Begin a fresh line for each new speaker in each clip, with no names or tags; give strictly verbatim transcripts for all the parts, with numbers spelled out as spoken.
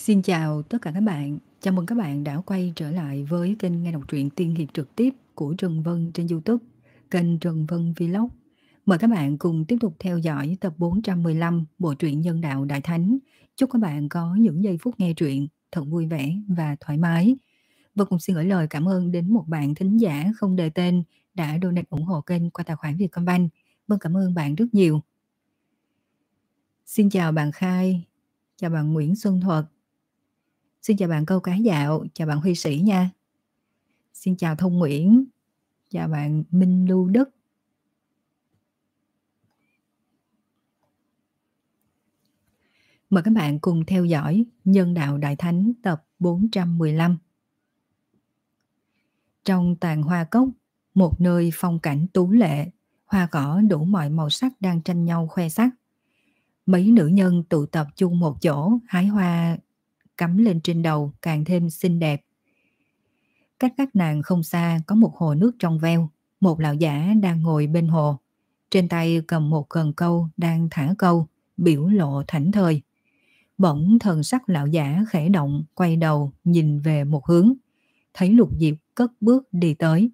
Xin chào tất cả các bạn. Chào mừng các bạn đã quay trở lại với kênh nghe đọc truyện tiên hiệp trực tiếp của Trần Vân trên YouTube, kênh Trần Vân Vlog. Mời các bạn cùng tiếp tục theo dõi tập bốn trăm mười lăm bộ truyện Nhân đạo Đại Thánh. Chúc các bạn có những giây phút nghe truyện thật vui vẻ và thoải mái. Và cùng xin gửi lời cảm ơn đến một bạn thính giả không đề tên đã donate ủng hộ kênh qua tài khoản Vietcombank. Vâng, cảm ơn bạn rất nhiều. Xin chào bạn Khai, chào bạn Nguyễn Xuân Thuật. Xin chào bạn Câu Cá Dạo, chào bạn Huy Sĩ nha. Xin chào Thông Nguyễn, chào bạn Minh Lưu Đức. Mời các bạn cùng theo dõi Nhân đạo Đại Thánh tập bốn trăm mười lăm. Trong tàn hoa cốc, một nơi phong cảnh tú lệ, hoa cỏ đủ mọi màu sắc đang tranh nhau khoe sắc. Mấy nữ nhân tụ tập chung một chỗ, hái hoa cắm lên trên đầu càng thêm xinh đẹp. Cách các nàng không xa có một hồ nước trong veo, một lão giả đang ngồi bên hồ. Trên tay cầm một cần câu đang thả câu, biểu lộ thảnh thơi. Bỗng thần sắc lão giả khẽ động, quay đầu nhìn về một hướng. Thấy Lục Diệp cất bước đi tới.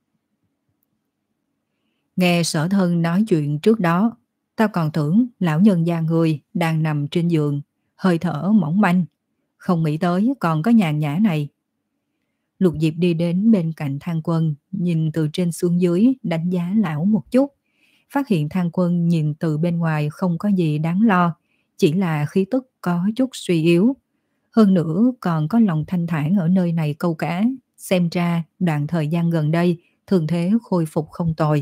Nghe sở thân nói chuyện trước đó, tao còn tưởng lão nhân gia người đang nằm trên giường, hơi thở mỏng manh. Không nghĩ tới còn có nhàn nhã này. Lục Diệp đi đến bên cạnh Thang Quân, nhìn từ trên xuống dưới, đánh giá lão một chút. Phát hiện Thang Quân nhìn từ bên ngoài không có gì đáng lo, chỉ là khí tức có chút suy yếu. Hơn nữa còn có lòng thanh thản ở nơi này câu cá, xem ra đoạn thời gian gần đây thường thế khôi phục không tồi.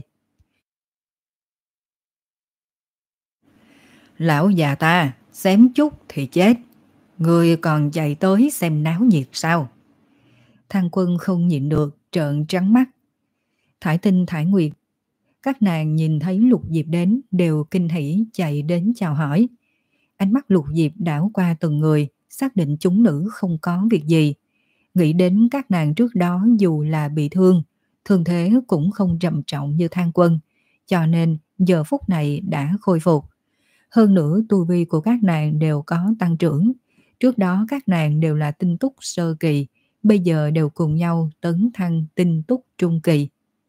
Lão già ta, xém chút thì chết. Người còn chạy tới xem náo nhiệt sao? Thang Quân không nhịn được, trợn trắng mắt. Thải Tinh, Thải Nguyệt, các nàng nhìn thấy Lục Diệp đến đều kinh hỉ chạy đến chào hỏi. Ánh mắt Lục Diệp đảo qua từng người, xác định chúng nữ không có việc gì. Nghĩ đến các nàng trước đó dù là bị thương, thương thế cũng không trầm trọng như Thang Quân, cho nên giờ phút này đã khôi phục. Hơn nữa tu vi của các nàng đều có tăng trưởng. Trước đó các nàng đều là tinh túc sơ kỳ, bây giờ đều cùng nhau tấn thăng tinh túc trung kỳ.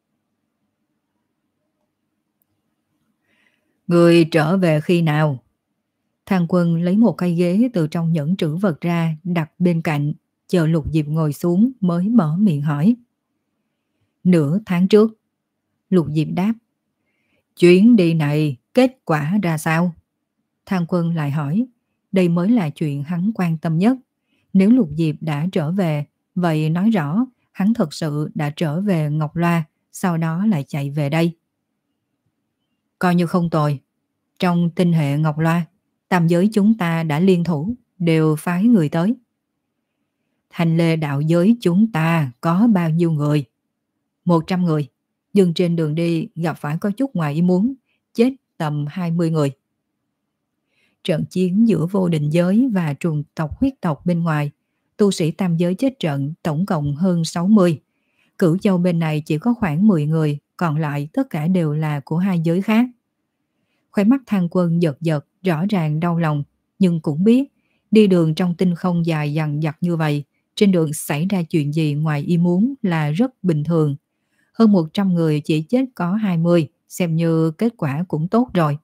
Người trở về khi nào? Thang Quân lấy một cây ghế từ trong nhẫn trữ vật ra đặt bên cạnh, chờ Lục Diệp ngồi xuống mới mở miệng hỏi. Nửa tháng trước. Lục Diệp đáp. Chuyến đi này kết quả ra sao? Thang Quân lại hỏi. Đây mới là chuyện hắn quan tâm nhất. Nếu Lục Diệp đã trở về, vậy nói rõ hắn thật sự đã trở về Ngọc Loa, sau đó lại chạy về đây. Coi như không tồi. Trong tinh hệ Ngọc Loa, tam giới chúng ta đã liên thủ, đều phái người tới. Thành lê đạo giới chúng ta có bao nhiêu người? Một trăm người. Nhưng trên đường đi gặp phải có chút ngoài ý muốn, chết tầm hai mươi người. Trận chiến giữa vô định giới và trùng tộc huyết tộc bên ngoài, tu sĩ tam giới chết trận tổng cộng hơn sáu mươi. Cửu Châu bên này chỉ có khoảng mười người, còn lại tất cả đều là của hai giới khác. Khóe mắt Thang Quân giật giật, rõ ràng đau lòng, nhưng cũng biết đi đường trong tinh không dài dằng dặc như vậy, trên đường xảy ra chuyện gì ngoài ý muốn là rất bình thường. Hơn một trăm người chỉ chết có hai mươi, xem như kết quả cũng tốt rồi.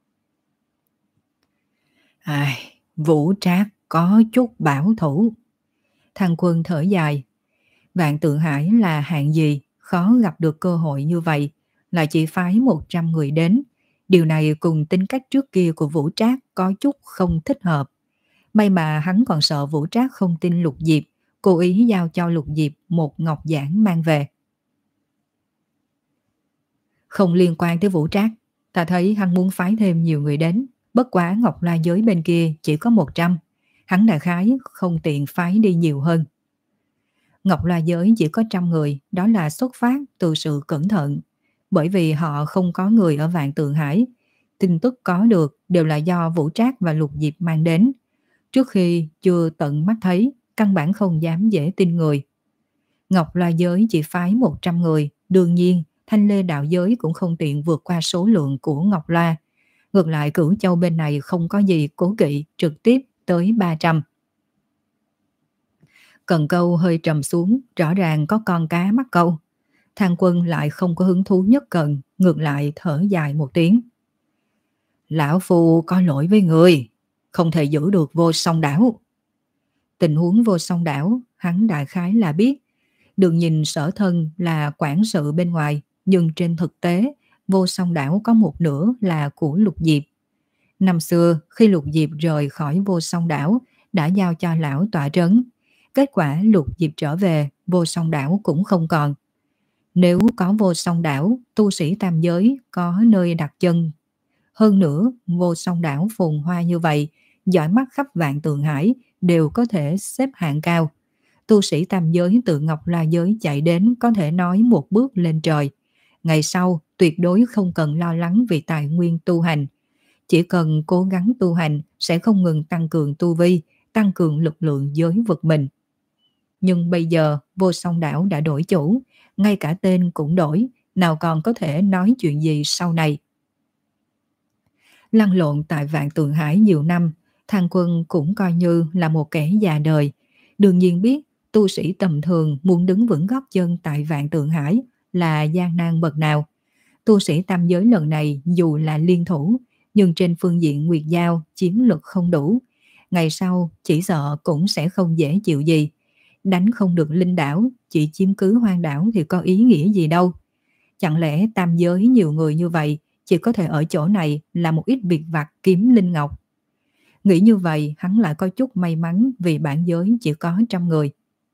Ai, Vũ Trác có chút bảo thủ. Thang Quân thở dài. Vạn Tượng Hải là hạng gì, khó gặp được cơ hội như vậy, lại chỉ phái một trăm người đến. Điều này cùng tính cách trước kia của Vũ Trác có chút không thích hợp. May mà hắn còn sợ Vũ Trác không tin Lục Diệp, cố ý giao cho Lục Diệp một ngọc giản mang về. Không liên quan tới Vũ Trác, ta thấy hắn muốn phái thêm nhiều người đến, bất quá Ngọc La giới bên kia chỉ có một trăm, hắn đại khái không tiện phái đi nhiều hơn. Ngọc La giới chỉ có trăm người, đó là xuất phát từ sự cẩn thận, bởi vì họ không có người ở Vạn Tượng Hải. Tin tức có được đều là do Vũ Trác và Lục Diệp mang đến. Trước khi chưa tận mắt thấy, căn bản không dám dễ tin người. Ngọc La giới chỉ phái một trăm người, đương nhiên Thanh Lê đạo giới cũng không tiện vượt qua số lượng của Ngọc La. Ngược lại Cửu Châu bên này không có gì cố kỵ, trực tiếp tới ba trăm. Cần câu hơi trầm xuống, rõ ràng có con cá mắc câu. Thang Quân lại không có hứng thú nhất cần, ngược lại thở dài một tiếng. Lão Phu có lỗi với người, không thể giữ được Vô Song Đảo. Tình huống Vô Song Đảo, hắn đại khái là biết. Đừng nhìn Sở Thân là quản sự bên ngoài, nhưng trên thực tế, Vô Song Đảo có một nửa là của Lục Diệp. Năm xưa, khi Lục Diệp rời khỏi Vô Song Đảo, đã giao cho lão tọa trấn. Kết quả Lục Diệp trở về, Vô Song Đảo cũng không còn. Nếu có Vô Song Đảo, tu sĩ tam giới có nơi đặt chân. Hơn nữa, Vô Song Đảo phồn hoa như vậy, dõi mắt khắp vạn tượng hải, đều có thể xếp hạng cao. Tu sĩ tam giới từ Ngọc La giới chạy đến có thể nói một bước lên trời. Ngày sau, tuyệt đối không cần lo lắng vì tài nguyên tu hành. Chỉ cần cố gắng tu hành sẽ không ngừng tăng cường tu vi, tăng cường lực lượng giới vực mình. Nhưng bây giờ Vô Song Đảo đã đổi chủ, ngay cả tên cũng đổi, nào còn có thể nói chuyện gì sau này. Lăn lộn tại Vạn Tượng Hải nhiều năm, Thang Quân cũng coi như là một kẻ già đời. Đương nhiên biết tu sĩ tầm thường muốn đứng vững gót chân tại Vạn Tượng Hải là gian nan bậc nào. Tu sĩ tam giới lần này dù là liên thủ, nhưng trên phương diện Nguyệt Giao chiến lực không đủ. Ngày sau chỉ sợ cũng sẽ không dễ chịu gì. Đánh không được linh đảo, chỉ chiếm cứ hoang đảo thì có ý nghĩa gì đâu. Chẳng lẽ tam giới nhiều người như vậy chỉ có thể ở chỗ này làm một ít việc vặt kiếm linh ngọc. Nghĩ như vậy hắn lại có chút may mắn vì bản giới chỉ có trăm người.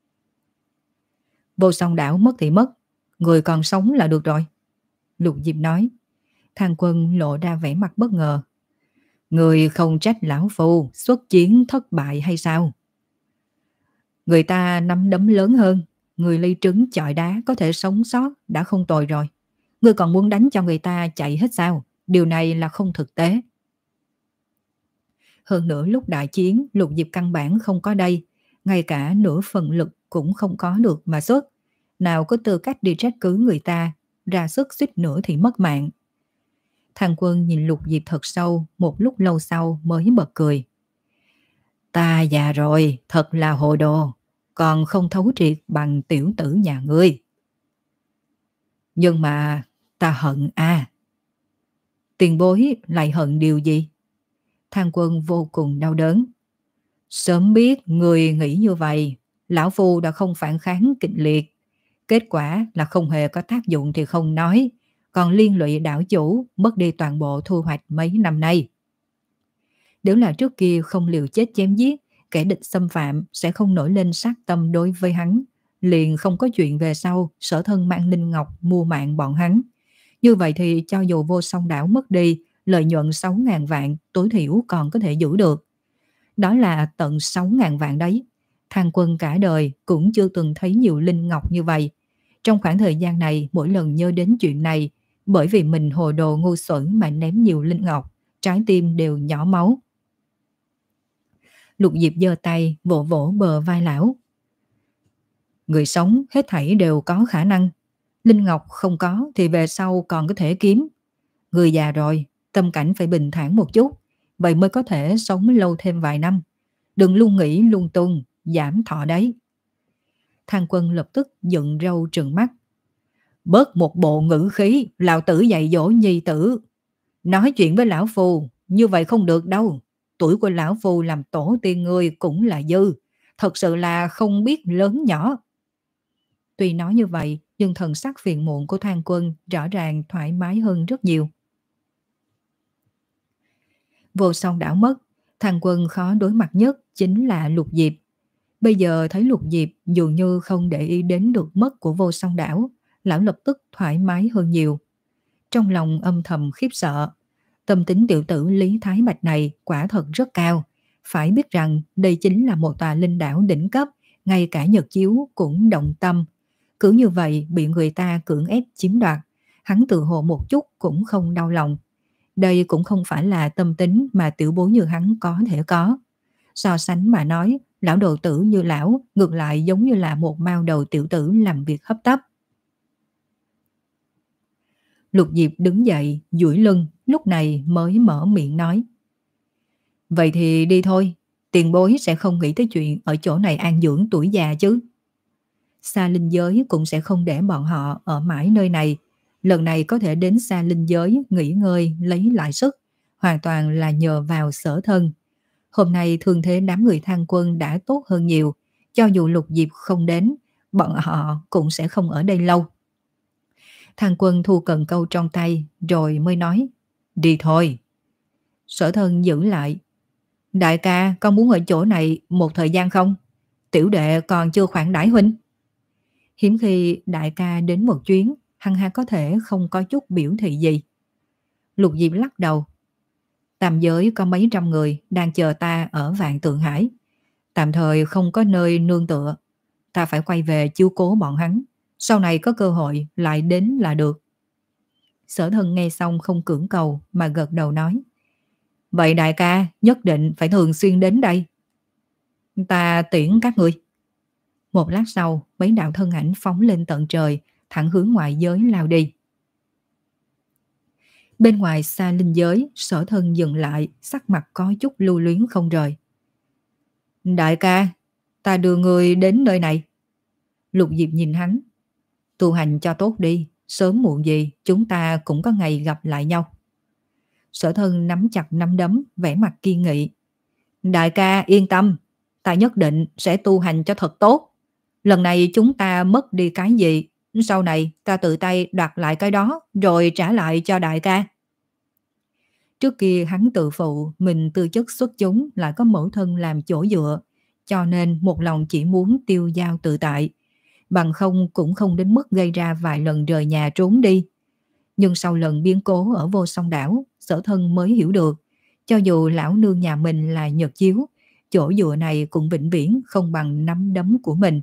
Vô Song Đảo mất thì mất, người còn sống là được rồi. Lục Diệp nói. Thang Quân lộ ra vẻ mặt bất ngờ. Người không trách lão phu xuất chiến thất bại hay sao? Người ta nắm đấm lớn hơn, người ly trứng chọi đá có thể sống sót đã không tồi rồi. Ngươi còn muốn đánh cho người ta chạy hết sao? Điều này là không thực tế. Hơn nữa lúc đại chiến, Lục Diệp căn bản không có đây, ngay cả nửa phần lực cũng không có được mà xuất. Nào có tư cách đi trách cứ người ta, ra sức suýt nữa thì mất mạng. Thang Quân nhìn Lục Diệp thật sâu, một lúc lâu sau mới bật cười. Ta già rồi, thật là hồ đồ, còn không thấu triệt bằng tiểu tử nhà ngươi. Nhưng mà ta hận a. Tiền bối lại hận điều gì? Thang Quân vô cùng đau đớn. Sớm biết người nghĩ như vậy, lão phu đã không phản kháng kịch liệt. Kết quả là không hề có tác dụng thì không nói, còn liên lụy đảo chủ mất đi toàn bộ thu hoạch mấy năm nay. Nếu là trước kia không liều chết chém giết, kẻ địch xâm phạm sẽ không nổi lên sát tâm đối với hắn, liền không có chuyện về sau Sở Thân mang linh ngọc mua mạng bọn hắn. Như vậy thì cho dù Vô Song Đảo mất đi, lợi nhuận sáu ngàn vạn tối thiểu còn có thể giữ được. Đó là tận sáu ngàn vạn đấy. Thang Quân cả đời cũng chưa từng thấy nhiều linh ngọc như vậy. Trong khoảng thời gian này, mỗi lần nhớ đến chuyện này, bởi vì mình hồ đồ ngu xuẩn mà ném nhiều linh ngọc, trái tim đều nhỏ máu. Lục Diệp giơ tay vỗ vỗ bờ vai lão. Người sống hết thảy đều có khả năng. Linh ngọc không có thì về sau còn có thể kiếm. Người già rồi, tâm cảnh phải bình thản một chút, vậy mới có thể sống lâu thêm vài năm. Đừng luôn nghĩ lung tung, giảm thọ đấy. Thang Quân lập tức dựng râu trừng mắt. Bớt một bộ ngữ khí, lão tử dạy dỗ nhi tử. Nói chuyện với lão phu, như vậy không được đâu. Tuổi của lão phu làm tổ tiên ngươi cũng là dư. Thật sự là không biết lớn nhỏ. Tuy nói như vậy, nhưng thần sắc phiền muộn của Thang Quân rõ ràng thoải mái hơn rất nhiều. Vô Song Đảo mất, Thang Quân khó đối mặt nhất chính là Lục Diệp. Bây giờ thấy Lục Diệp dường như không để ý đến được mất của Vô Song Đảo, lão lập tức thoải mái hơn nhiều. Trong lòng âm thầm khiếp sợ, tâm tính tiểu tử Lý Thái Bạch này quả thật rất cao. Phải biết rằng đây chính là một tòa linh đảo đỉnh cấp, ngay cả Nhật Chiếu cũng động tâm. Cứ như vậy bị người ta cưỡng ép chiếm đoạt, hắn tự hồ một chút cũng không đau lòng. Đây cũng không phải là tâm tính mà tiểu bối như hắn có thể có. So sánh mà nói, lão đồ tử như lão ngược lại giống như là một mao đầu tiểu tử làm việc hấp tấp. Lục Diệp đứng dậy, duỗi lưng, lúc này mới mở miệng nói. Vậy thì đi thôi, Tiền bối sẽ không nghĩ tới chuyện ở chỗ này an dưỡng tuổi già chứ. Xa linh giới cũng sẽ không để bọn họ ở mãi nơi này. Lần này có thể đến xa linh giới nghỉ ngơi lấy lại sức, hoàn toàn là nhờ vào Sở Thân. Hôm nay thương thế đám người Thang Quân đã tốt hơn nhiều, cho dù Lục Diệp không đến, bọn họ cũng sẽ không ở đây lâu. Thang Quân thu cần câu trong tay rồi mới nói, đi thôi. Sở Thân giữ lại, đại ca con muốn ở chỗ này một thời gian không? Tiểu đệ còn chưa khoản đãi huynh. Hiếm khi đại ca đến một chuyến, hăng ha có thể không có chút biểu thị gì. Lục Diệp lắc đầu, tam giới có mấy trăm người đang chờ ta ở Vạn Tượng Hải, tạm thời không có nơi nương tựa, ta phải quay về chiếu cố bọn hắn, sau này có cơ hội lại đến là được. Sở Thân nghe xong không cưỡng cầu mà gật đầu nói, vậy đại ca nhất định phải thường xuyên đến đây. Ta tiễn các ngươi. Một lát sau, mấy đạo thân ảnh phóng lên tận trời, thẳng hướng ngoại giới lao đi. Bên ngoài xa linh giới, Sở Thân dừng lại, sắc mặt có chút lưu luyến không rời. Đại ca, ta đưa người đến nơi này. Lục Diệp nhìn hắn, tu hành cho tốt đi, sớm muộn gì chúng ta cũng có ngày gặp lại nhau. Sở Thân nắm chặt nắm đấm, vẻ mặt kiên nghị. Đại ca yên tâm, ta nhất định sẽ tu hành cho thật tốt. Lần này chúng ta mất đi cái gì, sau này ta tự tay đoạt lại cái đó rồi trả lại cho đại ca. Trước kia hắn tự phụ mình tư chất xuất chúng, lại có mẫu thân làm chỗ dựa, cho nên một lòng chỉ muốn tiêu dao tự tại, bằng không cũng không đến mức gây ra vài lần rời nhà trốn đi. Nhưng sau lần biến cố ở Vô Song Đảo, Sở Thân mới hiểu được, cho dù lão nương nhà mình là Nhật Chiếu, chỗ dựa này cũng vĩnh viễn không bằng nắm đấm của mình.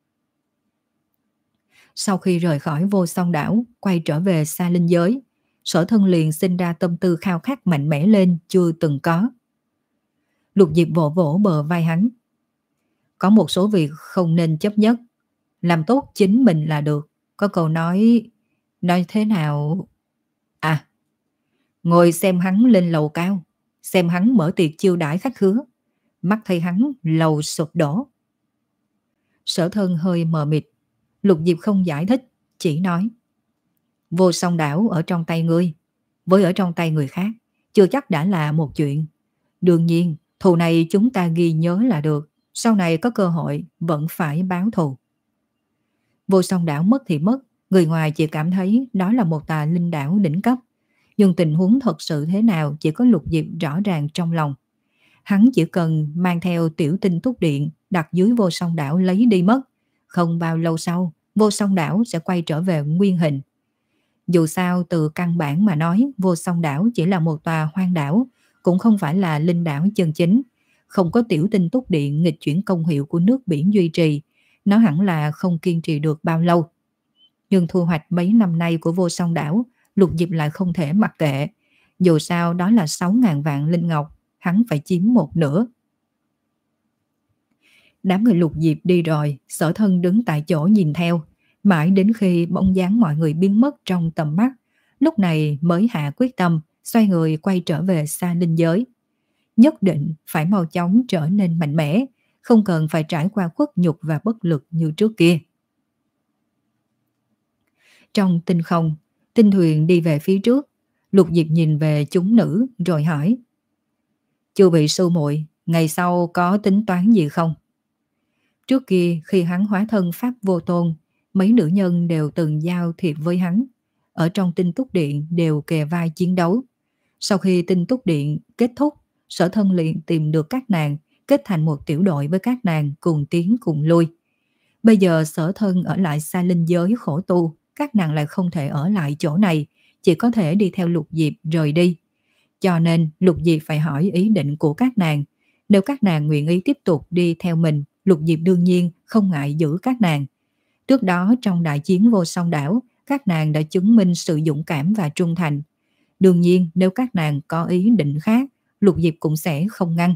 Sau khi rời khỏi Vô Song Đảo, quay trở về xa linh giới, Sở Thân liền sinh ra tâm tư khao khát mạnh mẽ lên chưa từng có. Lục Diệp vỗ vỗ bờ vai hắn. Có một số việc không nên chấp nhất, làm tốt chính mình là được. Có câu nói, nói thế nào? À, ngồi xem hắn lên lầu cao, xem hắn mở tiệc chiêu đãi khách khứa, mắt thấy hắn lầu sụp đổ. Sở Thân hơi mờ mịt. Lục Diệp không giải thích, chỉ nói, Vô Song Đảo ở trong tay ngươi, với ở trong tay người khác, chưa chắc đã là một chuyện. Đương nhiên, thù này chúng ta ghi nhớ là được, sau này có cơ hội vẫn phải báo thù. Vô Song Đảo mất thì mất, người ngoài chỉ cảm thấy đó là một tà linh đảo đỉnh cấp, nhưng tình huống thật sự thế nào chỉ có Lục Diệp rõ ràng trong lòng. Hắn chỉ cần mang theo tiểu tinh túc điện đặt dưới Vô Song Đảo lấy đi mất, không bao lâu sau Vô Song Đảo sẽ quay trở về nguyên hình. Dù sao từ căn bản mà nói, Vô Song Đảo chỉ là một tòa hoang đảo, cũng không phải là linh đảo chân chính. Không có tiểu tinh túc điện nghịch chuyển công hiệu của nước biển duy trì, nó hẳn là không kiên trì được bao lâu. Nhưng thu hoạch mấy năm nay của Vô Song Đảo, Lục Diệp lại không thể mặc kệ. Dù sao đó là sáu ngàn vạn linh ngọc, hắn phải chiếm một nửa. Đám người Lục Diệp đi rồi, Sở Thân đứng tại chỗ nhìn theo, mãi đến khi bóng dáng mọi người biến mất trong tầm mắt, lúc này mới hạ quyết tâm, xoay người quay trở về xa linh giới. Nhất định phải mau chóng trở nên mạnh mẽ, không cần phải trải qua khuất nhục và bất lực như trước kia. Trong tinh không, tinh thuyền đi về phía trước, Lục Diệp nhìn về chúng nữ rồi hỏi, Chu vị sư muội, ngày sau có tính toán gì không? Trước kia khi hắn hóa thân Pháp Vô Tôn, mấy nữ nhân đều từng giao thiệp với hắn, ở trong tinh túc điện đều kề vai chiến đấu. Sau khi tinh túc điện kết thúc, Sở Thân liền tìm được các nàng, kết thành một tiểu đội với các nàng cùng tiến cùng lui. Bây giờ Sở Thân ở lại xa linh giới khổ tu, các nàng lại không thể ở lại chỗ này, chỉ có thể đi theo Lục Diệp rời đi. Cho nên Lục Diệp phải hỏi ý định của các nàng. Nếu các nàng nguyện ý tiếp tục đi theo mình, Lục Diệp đương nhiên không ngại giữ các nàng. Trước đó trong đại chiến Vô Song Đảo, các nàng đã chứng minh sự dũng cảm và trung thành. Đương nhiên nếu các nàng có ý định khác, Lục Diệp cũng sẽ không ngăn.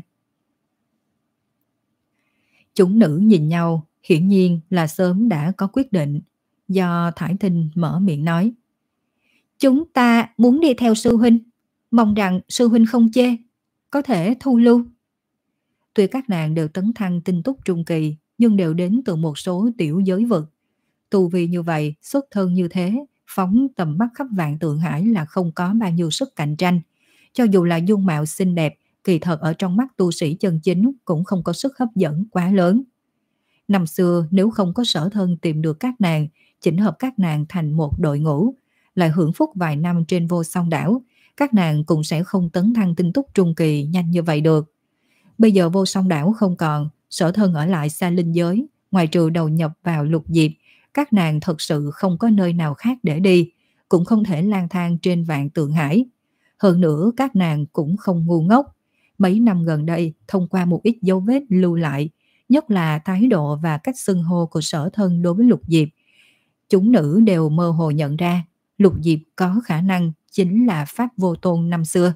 Chúng nữ nhìn nhau, hiển nhiên là sớm đã có quyết định. Do Thải Tinh mở miệng nói, chúng ta muốn đi theo sư huynh, mong rằng sư huynh không chê, có thể thu lưu. Tuy các nàng đều tấn thăng tinh túc trung kỳ, nhưng đều đến từ một số tiểu giới vực. Tu vi như vậy, xuất thân như thế, phóng tầm mắt khắp vạn tượng hải là không có bao nhiêu sức cạnh tranh. Cho dù là dung mạo xinh đẹp, kỳ thật ở trong mắt tu sĩ chân chính cũng không có sức hấp dẫn quá lớn. Năm xưa nếu không có Sở Thân tìm được các nàng, chỉnh hợp các nàng thành một đội ngũ, lại hưởng phúc vài năm trên Vô Song đảo, các nàng cũng sẽ không tấn thăng tinh túc trung kỳ nhanh như vậy được. Bây giờ Vô Song đảo không còn, Sở Thân ở lại xa linh giới, ngoài trừ đầu nhập vào Lục Diệp, các nàng thật sự không có nơi nào khác để đi, cũng không thể lang thang trên vạn tượng hải. Hơn nữa các nàng cũng không ngu ngốc. Mấy năm gần đây, thông qua một ít dấu vết lưu lại, nhất là thái độ và cách xưng hô của Sở Thân đối với Lục Diệp, chúng nữ đều mơ hồ nhận ra Lục Diệp có khả năng chính là Pháp Vô Tôn năm xưa.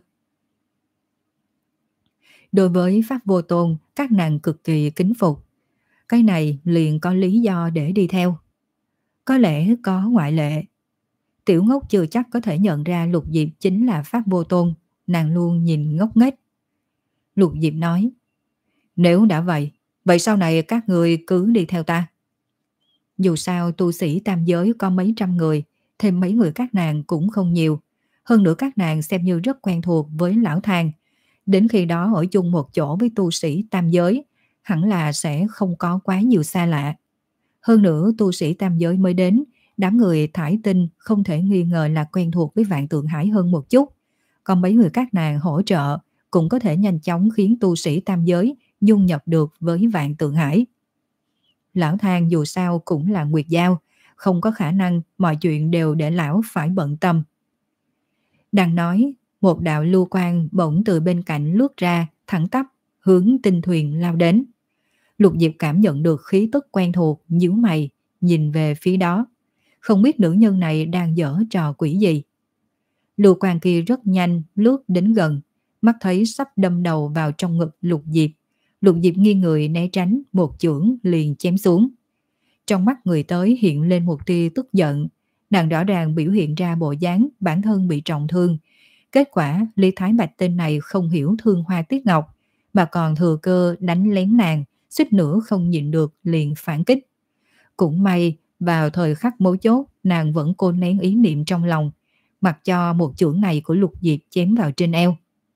Đối với Pháp Vô Tôn, các nàng cực kỳ kính phục. Cái này liền có lý do để đi theo. Có lẽ có ngoại lệ. Tiểu Ngốc chưa chắc có thể nhận ra Lục Diệp chính là Pháp Vô Tôn, nàng luôn nhìn ngốc nghếch. Lục Diệp nói, nếu đã vậy, vậy sau này các người cứ đi theo ta. Dù sao tu sĩ tam giới có mấy trăm người, thêm mấy người các nàng cũng không nhiều. Hơn nữa các nàng xem như rất quen thuộc với Lão Thang. Đến khi đó ở chung một chỗ với tu sĩ tam giới, hẳn là sẽ không có quá nhiều xa lạ. Hơn nữa tu sĩ tam giới mới đến, đám người thải tinh không thể nghi ngờ là quen thuộc với Vạn Tượng Hải hơn một chút. Còn mấy người các nàng hỗ trợ cũng có thể nhanh chóng khiến tu sĩ tam giới dung nhập được với Vạn Tượng Hải. Lão Thang dù sao cũng là Nguyệt Giao, không có khả năng mọi chuyện đều để lão phải bận tâm. Đang nói, một đạo lưu quang bỗng từ bên cạnh lướt ra, thẳng tắp, hướng tinh thuyền lao đến. Lục Diệp cảm nhận được khí tức quen thuộc, nhíu mày, nhìn về phía đó. Không biết nữ nhân này đang giở trò quỷ gì. Lưu quang kia rất nhanh, lướt đến gần, mắt thấy sắp đâm đầu vào trong ngực Lục Diệp. Lục Diệp nghiêng người né tránh, một chưởng liền chém xuống. Trong mắt người tới hiện lên một tia tức giận, nàng rõ ràng biểu hiện ra bộ dáng bản thân bị trọng thương. Kết quả Lý Thái Bạch tên này không hiểu thương Hoa Tiết Ngọc, mà còn thừa cơ đánh lén nàng, suýt nữa không nhịn được liền phản kích. Cũng may vào thời khắc mấu chốt, nàng vẫn cố nén ý niệm trong lòng, mặc cho một chưởng này của Lục Diệp chém vào trên eo.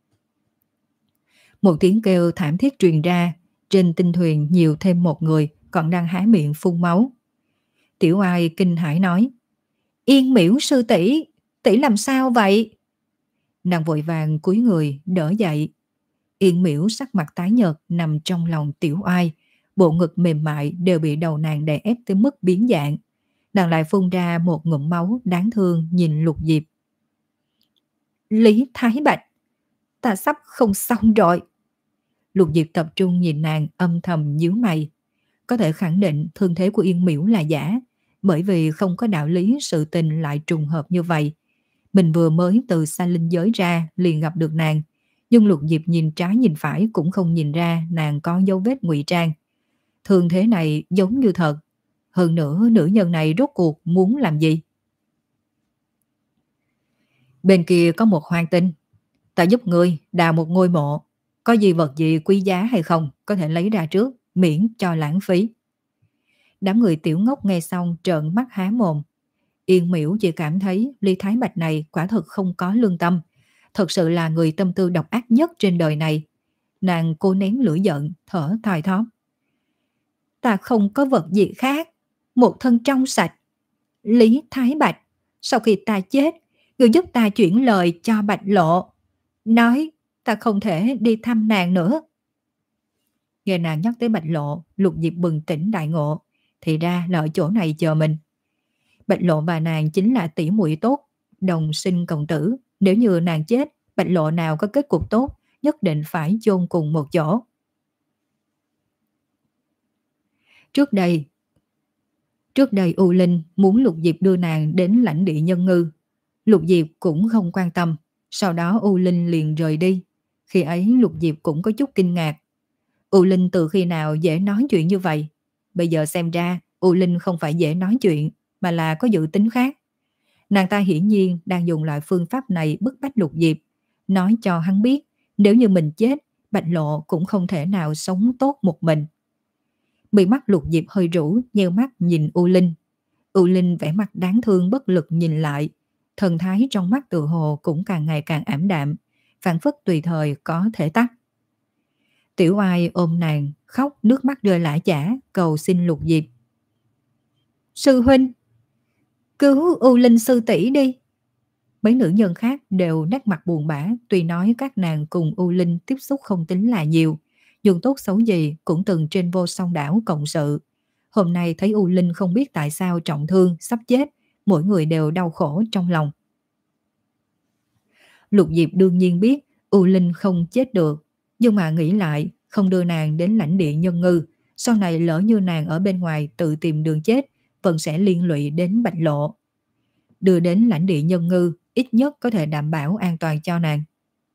Một tiếng kêu thảm thiết truyền ra, trên tinh thuyền nhiều thêm một người còn đang há miệng phun máu. Tiểu Ai kinh hãi nói, Yên Miễu sư tỷ, tỷ làm sao vậy? Nàng vội vàng cúi người đỡ dậy. Yên Miễu sắc mặt tái nhợt nằm trong lòng Tiểu Ai, bộ ngực mềm mại đều bị đầu nàng đè ép tới mức biến dạng. Nàng lại phun ra một ngụm máu đáng thương nhìn Lục Diệp. Lý Thái Bạch, ta sắp không xong rồi. Lục Diệp tập trung nhìn nàng, âm thầm nhíu mày. Có thể khẳng định thương thế của Yên Miễu là giả, bởi vì không có đạo lý sự tình lại trùng hợp như vậy. Mình vừa mới từ xa linh giới ra liền gặp được nàng, nhưng Lục Diệp nhìn trái nhìn phải cũng không nhìn ra nàng có dấu vết ngụy trang. Thương thế này giống như thật. Hơn nữa nữ nhân này rốt cuộc muốn làm gì? Bên kia có một hoang tinh, ta giúp ngươi đào một ngôi mộ. Có gì vật gì quý giá hay không có thể lấy ra trước, miễn cho lãng phí. Đám người Tiểu Ngốc nghe xong trợn mắt há mồm. Yên Miễu chỉ cảm thấy Ly Thái Bạch này quả thực không có lương tâm, thật sự là người tâm tư độc ác nhất trên đời này. Nàng cố nén lửa giận, thở thoi thóp. Ta không có vật gì khác, một thân trong sạch. Lý Thái Bạch, sau khi ta chết, người giúp ta chuyển lời cho Bạch Lộ, nói ta không thể đi thăm nàng nữa. Nghe nàng nhắc tới Bạch Lộ, Lục Diệp bừng tỉnh đại ngộ, thì ra là ở chỗ này chờ mình. Bạch Lộ và nàng chính là tỷ muội tốt, đồng sinh cộng tử. Nếu như nàng chết, Bạch Lộ nào có kết cục tốt, nhất định phải chôn cùng một chỗ. Trước đây, trước đây U Linh muốn Lục Diệp đưa nàng đến lãnh địa Nhân Ngư. Lục Diệp cũng không quan tâm, sau đó U Linh liền rời đi. Khi ấy Lục Diệp cũng có chút kinh ngạc. U Linh từ khi nào dễ nói chuyện như vậy? Bây giờ xem ra U Linh không phải dễ nói chuyện, mà là có dự tính khác. Nàng ta hiển nhiên đang dùng loại phương pháp này bức bách Lục Diệp, nói cho hắn biết nếu như mình chết, Bạch Lộ cũng không thể nào sống tốt một mình. Bị mắt Lục Diệp hơi rũ, nheo mắt nhìn U Linh. U Linh vẻ mặt đáng thương bất lực nhìn lại, thần thái trong mắt tự hồ cũng càng ngày càng ảm đạm, phảng phất tùy thời có thể tắt. Tiểu Oai ôm nàng, khóc nước mắt rơi lã chã, cầu xin Lục Diệp. Sư huynh, cứu U Linh sư tỷ đi. Mấy nữ nhân khác đều nét mặt buồn bã, tuy nói các nàng cùng U Linh tiếp xúc không tính là nhiều, nhưng tốt xấu gì cũng từng trên vô song đảo cộng sự. Hôm nay thấy U Linh không biết tại sao trọng thương, sắp chết, mỗi người đều đau khổ trong lòng. Lục Diệp đương nhiên biết U Linh không chết được, nhưng mà nghĩ lại, không đưa nàng đến lãnh địa nhân ngư, sau này lỡ như nàng ở bên ngoài tự tìm đường chết, vẫn sẽ liên lụy đến Bạch Lộ. Đưa đến lãnh địa nhân ngư, ít nhất có thể đảm bảo an toàn cho nàng.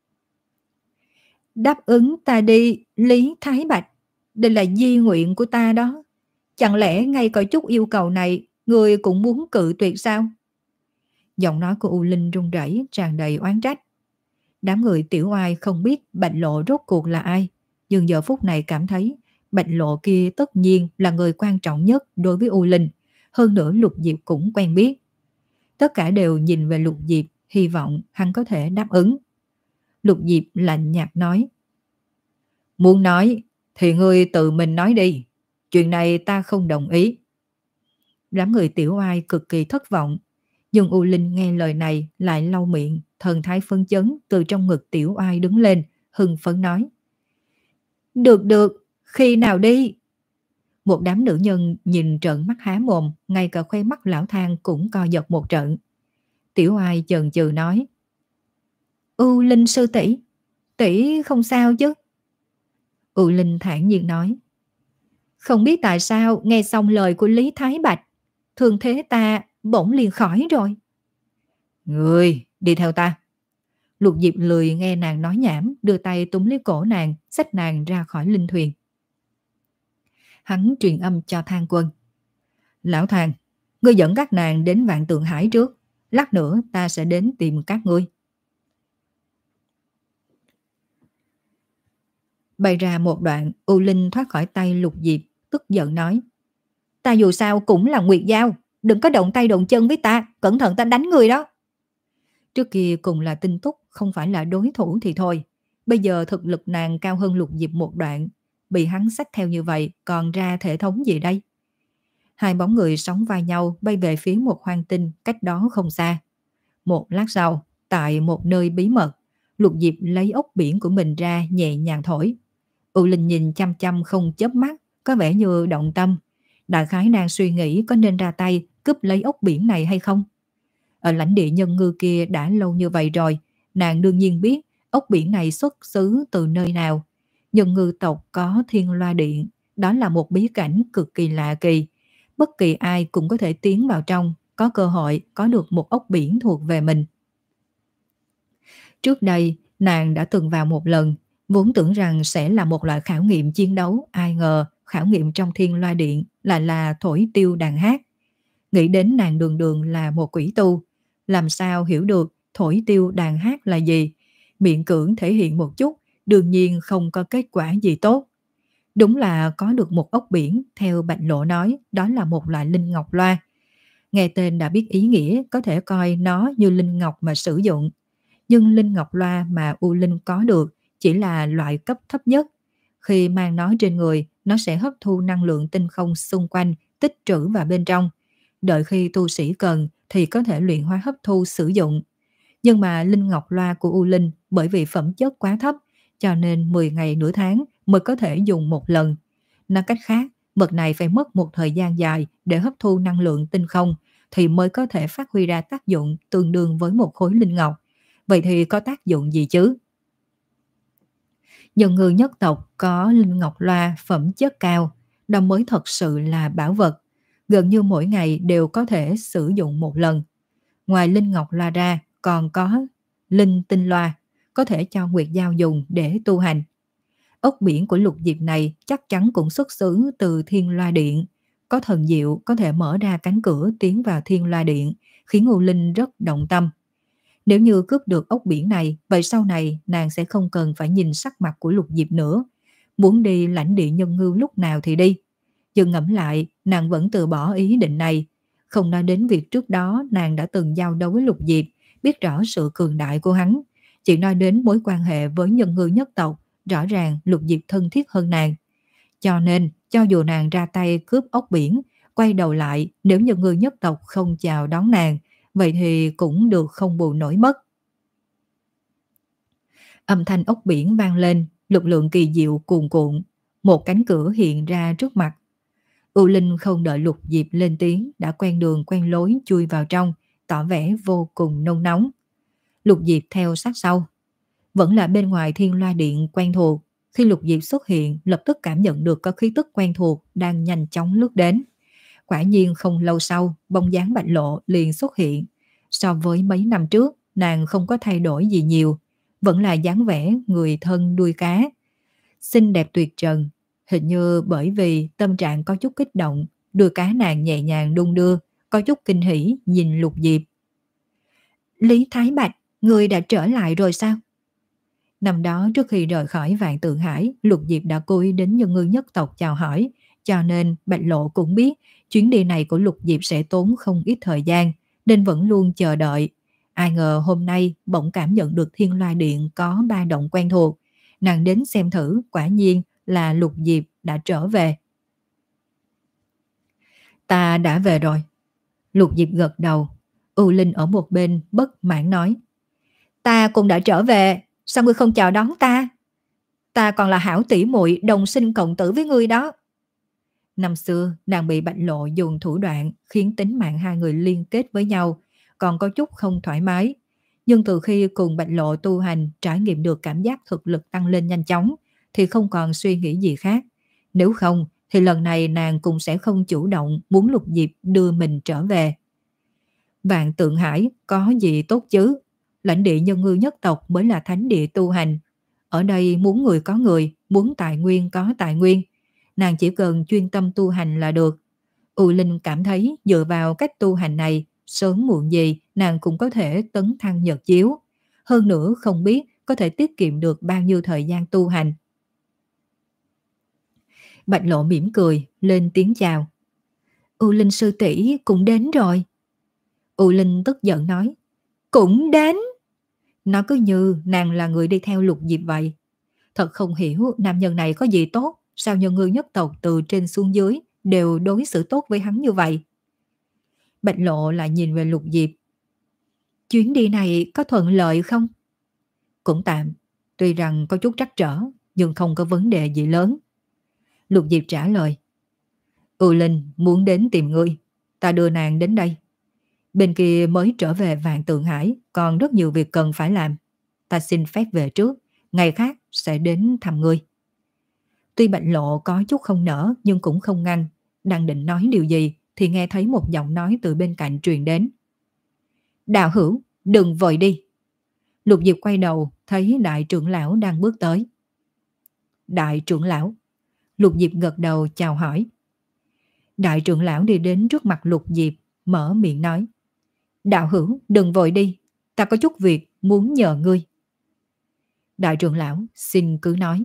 Đáp ứng ta đi, Lý Thái Bạch, đây là di nguyện của ta đó. Chẳng lẽ ngay cả chút yêu cầu này, người cũng muốn cự tuyệt sao? Giọng nói của U Linh run rẩy, tràn đầy oán trách. Đám người Tiểu Oai không biết Bạch Lộ rốt cuộc là ai, nhưng giờ phút này cảm thấy Bạch Lộ kia tất nhiên là người quan trọng nhất đối với U Linh, hơn nữa Lục Diệp cũng quen biết. Tất cả đều nhìn về Lục Diệp, hy vọng hắn có thể đáp ứng. Lục Diệp lạnh nhạt nói: Muốn nói thì ngươi tự mình nói đi, chuyện này ta không đồng ý. Đám người Tiểu Oai cực kỳ thất vọng, nhưng U Linh nghe lời này lại lau miệng, thần thái phấn chấn từ trong ngực Tiểu Oai đứng lên, hưng phấn nói: Được được, khi nào đi? Một đám nữ nhân nhìn trợn mắt há mồm, ngay cả khoe mắt lão Thang cũng co giật một trận. Tiểu Oai chần chừ nói: U Linh sư tỷ, tỷ không sao chứ? U Linh thản nhiên nói: Không biết tại sao nghe xong lời của Lý Thái Bạch, thương thế ta bỗng liền khỏi rồi. Người đi theo ta. Lục Diệp lười nghe nàng nói nhảm, đưa tay túm lấy cổ nàng, xách nàng ra khỏi linh thuyền. Hắn truyền âm cho Thang Quân: Lão Thang, ngươi dẫn các nàng đến Vạn Tượng Hải trước, lát nữa ta sẽ đến tìm các ngươi. Bay ra một đoạn, U Linh thoát khỏi tay Lục Diệp, tức giận nói: Ta dù sao cũng là Nguyệt Giao, đừng có động tay động chân với ta, cẩn thận ta đánh người đó. Trước kia cùng là Tinh Túc, không phải là đối thủ thì thôi, bây giờ thực lực nàng cao hơn Lục Diệp một đoạn, bị hắn xách theo như vậy còn ra thể thống gì đây? Hai bóng người sóng vai nhau bay về phía một hoang tinh cách đó không xa. Một lát sau, tại một nơi bí mật, Lục Diệp lấy ốc biển của mình ra nhẹ nhàng thổi. U Linh nhìn chăm chăm không chớp mắt, có vẻ như động tâm. Đại khái nàng suy nghĩ có nên ra tay cướp lấy ốc biển này hay không. Ở lãnh địa nhân ngư kia đã lâu như vậy rồi, nàng đương nhiên biết ốc biển này xuất xứ từ nơi nào. Nhân ngư tộc có Thiên Loa Điện, đó là một bí cảnh cực kỳ lạ kỳ. Bất kỳ ai cũng có thể tiến vào trong, có cơ hội có được một ốc biển thuộc về mình. Trước đây, nàng đã từng vào một lần, vốn tưởng rằng sẽ là một loại khảo nghiệm chiến đấu, ai ngờ khảo nghiệm trong Thiên Loa Điện lại là thổi tiêu đàn hát. Nghĩ đến nàng đường đường là một quỷ tu, làm sao hiểu được thổi tiêu đàn hát là gì, miệng cưỡng thể hiện một chút, đương nhiên không có kết quả gì tốt. Đúng là có được một ốc biển, theo Bạch Lộ nói, đó là một loại linh ngọc loa. Nghe tên đã biết ý nghĩa, có thể coi nó như linh ngọc mà sử dụng. Nhưng linh ngọc loa mà U Linh có được chỉ là loại cấp thấp nhất. Khi mang nó trên người, nó sẽ hấp thu năng lượng tinh không xung quanh, tích trữ vào bên trong. Đợi khi tu sĩ cần thì có thể luyện hóa hấp thu sử dụng. Nhưng mà linh ngọc loa của U Linh bởi vì phẩm chất quá thấp, cho nên mười ngày nửa tháng mới có thể dùng một lần. Nói cách khác, vật này phải mất một thời gian dài để hấp thu năng lượng tinh không thì mới có thể phát huy ra tác dụng tương đương với một khối linh ngọc. Vậy thì có tác dụng gì chứ? Nhân ngư nhất tộc có linh ngọc loa phẩm chất cao, đó mới thật sự là bảo vật. Gần như mỗi ngày đều có thể sử dụng một lần. Ngoài linh ngọc loa ra còn có linh tinh loa, có thể cho Nguyệt Giao dùng để tu hành. Ốc biển của Lục Diệp này chắc chắn cũng xuất xứ từ Thiên Loa Điện. Có thần diệu có thể mở ra cánh cửa tiến vào Thiên Loa Điện, khiến U Linh rất động tâm. Nếu như cướp được ốc biển này, vậy sau này nàng sẽ không cần phải nhìn sắc mặt của Lục Diệp nữa. Muốn đi lãnh địa Nhân Ngư lúc nào thì đi. Nhưng ngẫm lại, nàng vẫn từ bỏ ý định này. Không nói đến việc trước đó nàng đã từng giao đấu với Lục Diệp, biết rõ sự cường đại của hắn. Chỉ nói đến mối quan hệ với Nhân Ngư nhất tộc, rõ ràng Lục Diệp thân thiết hơn nàng. Cho nên, cho dù nàng ra tay cướp ốc biển, quay đầu lại nếu Nhân Ngư nhất tộc không chào đón nàng, vậy thì cũng được không bù nổi mất. Âm thanh ốc biển vang lên, lực lượng kỳ diệu cuồn cuộn, một cánh cửa hiện ra trước mặt. U Linh không đợi Lục Diệp lên tiếng đã quen đường quen lối chui vào trong, tỏ vẻ vô cùng nôn nóng. Lục Diệp theo sát sau. Vẫn là bên ngoài Thiên Loa Điện quen thuộc, khi Lục Diệp xuất hiện lập tức cảm nhận được có khí tức quen thuộc đang nhanh chóng lướt đến. Quả nhiên không lâu sau, bóng dáng Bạch Lộ liền xuất hiện. So với mấy năm trước, nàng không có thay đổi gì nhiều, vẫn là dáng vẻ người thân đuôi cá. Xinh đẹp tuyệt trần, hình như bởi vì tâm trạng có chút kích động, đuôi cá nàng nhẹ nhàng đung đưa, có chút kinh hỉ nhìn Lục Diệp. Lý Thái Bạch, người đã trở lại rồi sao? Năm đó trước khi rời khỏi Vạn Tượng Hải, Lục Diệp đã cố ý đến Nhân Ngư nhất tộc chào hỏi, cho nên Bạch Lộ cũng biết chuyến đi này của Lục Diệp sẽ tốn không ít thời gian, nên vẫn luôn chờ đợi. Ai ngờ hôm nay bỗng cảm nhận được Thiên Loa Điện có ba động quen thuộc. Nàng đến xem thử, quả nhiên là Lục Diệp đã trở về. Ta đã về rồi. Lục Diệp gật đầu. U Linh ở một bên bất mãn nói. Ta cũng đã trở về, sao ngươi không chào đón ta? Ta còn là hảo tỷ muội đồng sinh cộng tử với ngươi đó. Năm xưa, nàng bị Bạch Lộ dùng thủ đoạn khiến tính mạng hai người liên kết với nhau, còn có chút không thoải mái. Nhưng từ khi cùng Bạch Lộ tu hành trải nghiệm được cảm giác thực lực tăng lên nhanh chóng, thì không còn suy nghĩ gì khác. Nếu không, thì lần này nàng cũng sẽ không chủ động muốn Lục Diệp đưa mình trở về. Vạn Tượng Hải có gì tốt chứ? Lãnh địa Nhân Ngư nhất tộc mới là thánh địa tu hành. Ở đây muốn người có người, muốn tài nguyên có tài nguyên. Nàng chỉ cần chuyên tâm tu hành là được. U Linh cảm thấy dựa vào cách tu hành này, sớm muộn gì nàng cũng có thể tấn thăng nhật chiếu. Hơn nữa không biết có thể tiết kiệm được bao nhiêu thời gian tu hành. Bạch Lộ mỉm cười, lên tiếng chào. U Linh sư tỷ cũng đến rồi. U Linh tức giận nói. Cũng đến. Nó cứ như nàng là người đi theo Lục Diệp vậy. Thật không hiểu nam nhân này có gì tốt, sao Nhân Ngư nhất tộc từ trên xuống dưới đều đối xử tốt với hắn như vậy. Bạch Lộ lại nhìn về Lục Diệp. Chuyến đi này có thuận lợi không? Cũng tạm, tuy rằng có chút trắc trở, nhưng không có vấn đề gì lớn. Lục Diệp trả lời. U Linh muốn đến tìm ngươi, ta đưa nàng đến đây. Bên kia mới trở về Vạn Tượng Hải, còn rất nhiều việc cần phải làm. Ta xin phép về trước, ngày khác sẽ đến thăm ngươi. Tuy Bạch Lộ có chút không nỡ nhưng cũng không ngăn, đang định nói điều gì thì nghe thấy một giọng nói từ bên cạnh truyền đến. Đạo hữu, đừng vội đi. Lục Diệp quay đầu thấy đại trưởng lão đang bước tới. Đại trưởng lão. Lục Diệp gật đầu chào hỏi. Đại trưởng lão đi đến trước mặt Lục Diệp, mở miệng nói. Đạo hữu, đừng vội đi, ta có chút việc muốn nhờ ngươi. Đại trưởng lão xin cứ nói.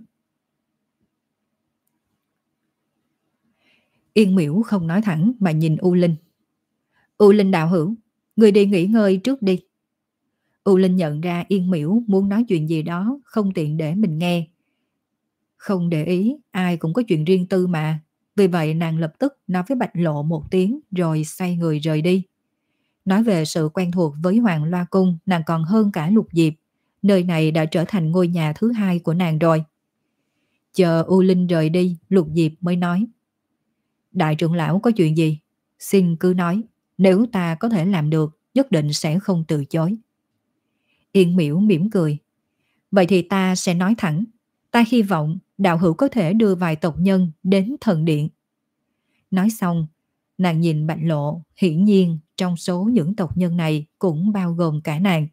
Yên Miễu không nói thẳng mà nhìn U Linh. U Linh đạo hữu, ngươi đi nghỉ ngơi trước đi. U Linh nhận ra Yên Miễu muốn nói chuyện gì đó không tiện để mình nghe. Không để ý, ai cũng có chuyện riêng tư mà. Vì vậy nàng lập tức nói với Bạch Lộ một tiếng rồi xoay người rời đi. Nói về sự quen thuộc với Hoàng Loa Cung, nàng còn hơn cả Lục Diệp. Nơi này đã trở thành ngôi nhà thứ hai của nàng rồi. Chờ U Linh rời đi, Lục Diệp mới nói. Đại trưởng lão có chuyện gì? Xin cứ nói. Nếu ta có thể làm được, nhất định sẽ không từ chối. Yên Miễu mỉm cười. Vậy thì ta sẽ nói thẳng. Ta hy vọng đạo hữu có thể đưa vài tộc nhân đến thần điện. Nói xong, nàng nhìn Bạch Lộ, hiển nhiên trong số những tộc nhân này cũng bao gồm cả nàng.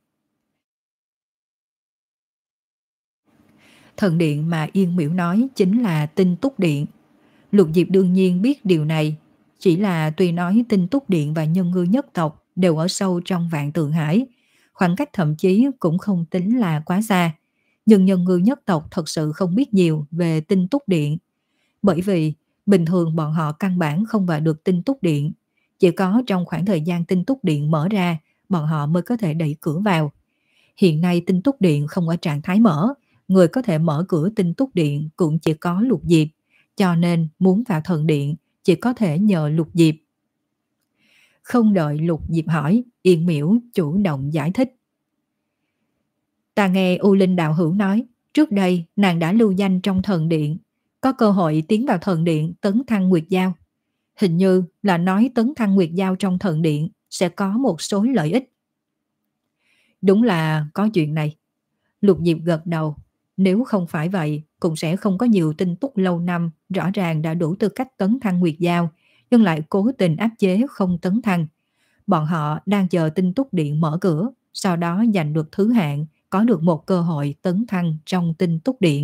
Thần điện mà Yên Miễu nói chính là Tinh Túc Điện. Lục Diệp đương nhiên biết điều này, chỉ là tuy nói Tinh Túc Điện và Nhân Ngư nhất tộc đều ở sâu trong Vạn Tượng Hải, khoảng cách thậm chí cũng không tính là quá xa. Nhưng nhân ngư nhất tộc thật sự không biết nhiều về tinh túc điện, bởi vì bình thường bọn họ căn bản không vào được tinh túc điện. Chỉ có trong khoảng thời gian tinh túc điện mở ra, bọn họ mới có thể đẩy cửa vào. Hiện nay tinh túc điện không ở trạng thái mở, người có thể mở cửa tinh túc điện cũng chỉ có Lục Diệp, cho nên muốn vào thần điện chỉ có thể nhờ Lục Diệp. Không đợi Lục Diệp hỏi, Yên Miễu chủ động giải thích. Ta nghe U Linh đạo hữu nói, trước đây nàng đã lưu danh trong thần điện, có cơ hội tiến vào thần điện tấn thăng nguyệt giao. Hình như là nói tấn thăng nguyệt giao trong thần điện sẽ có một số lợi ích. Đúng là có chuyện này. Lục Diệp gật đầu. Nếu không phải vậy, cũng sẽ không có nhiều tinh túc lâu năm rõ ràng đã đủ tư cách tấn thăng nguyệt giao, nhưng lại cố tình áp chế không tấn thăng. Bọn họ đang chờ tinh túc điện mở cửa, sau đó giành được thứ hạng, có được một cơ hội tấn thăng trong tinh túc điện.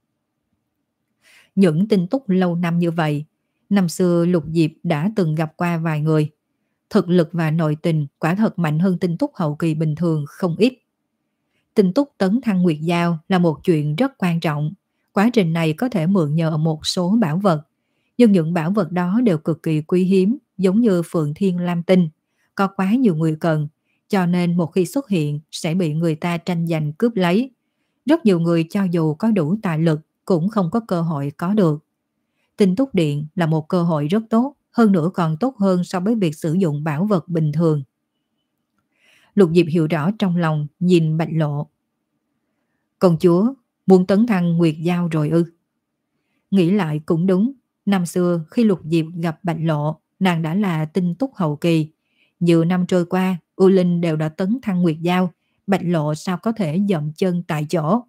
Những tinh túc lâu năm như vậy, năm xưa Lục Diệp đã từng gặp qua vài người. Thực lực và nội tình quả thật mạnh hơn tinh túc hậu kỳ bình thường không ít. Tinh túc tấn thăng nguyệt giao là một chuyện rất quan trọng. Quá trình này có thể mượn nhờ một số bảo vật, nhưng những bảo vật đó đều cực kỳ quý hiếm, giống như Phượng Thiên Lam Tinh. Có quá nhiều người cần, cho nên một khi xuất hiện sẽ bị người ta tranh giành cướp lấy. Rất nhiều người cho dù có đủ tài lực cũng không có cơ hội có được. Tinh túc điện là một cơ hội rất tốt, hơn nữa còn tốt hơn so với việc sử dụng bảo vật bình thường. Lục Diệp hiểu rõ trong lòng, nhìn Bạch Lộ. Công chúa, muốn tấn thăng nguyệt giao rồi ư? Nghĩ lại cũng đúng, năm xưa khi Lục Diệp gặp Bạch Lộ, nàng đã là tinh túc hậu kỳ. Nhiều năm trôi qua, U Linh đều đã tấn thăng nguyệt giao, Bạch Lộ sao có thể dậm chân tại chỗ?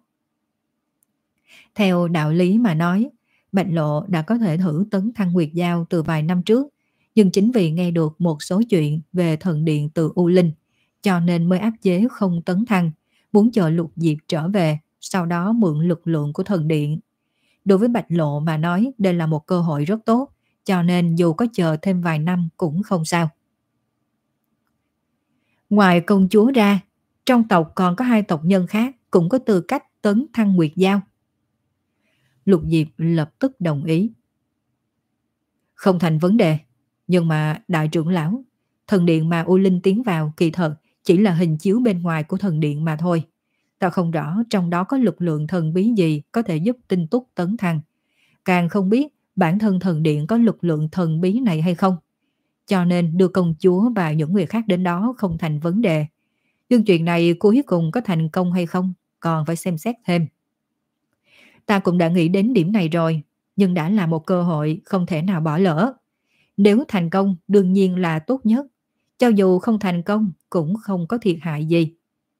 Theo đạo lý mà nói, Bạch Lộ đã có thể thử tấn thăng nguyệt giao từ vài năm trước, nhưng chính vì nghe được một số chuyện về thần điện từ U Linh, cho nên mới áp chế không tấn thăng, muốn chờ Lục Diệp trở về, sau đó mượn lực lượng của thần điện. Đối với Bạch Lộ mà nói, đây là một cơ hội rất tốt, cho nên dù có chờ thêm vài năm cũng không sao. Ngoài công chúa ra, trong tộc còn có hai tộc nhân khác cũng có tư cách tấn thăng nguyệt giao. Lục Diệp lập tức đồng ý. Không thành vấn đề, nhưng mà đại trưởng lão, thần điện mà U Linh tiến vào kỳ thật chỉ là hình chiếu bên ngoài của thần điện mà thôi. Ta không rõ trong đó có lực lượng thần bí gì có thể giúp tinh túc tấn thăng. Càng không biết bản thân thần điện có lực lượng thần bí này hay không. Cho nên đưa công chúa và những người khác đến đó không thành vấn đề. Nhưng chuyện này cuối cùng có thành công hay không còn phải xem xét thêm. Ta cũng đã nghĩ đến điểm này rồi, nhưng đã là một cơ hội không thể nào bỏ lỡ. Nếu thành công đương nhiên là tốt nhất, cho dù không thành công cũng không có thiệt hại gì.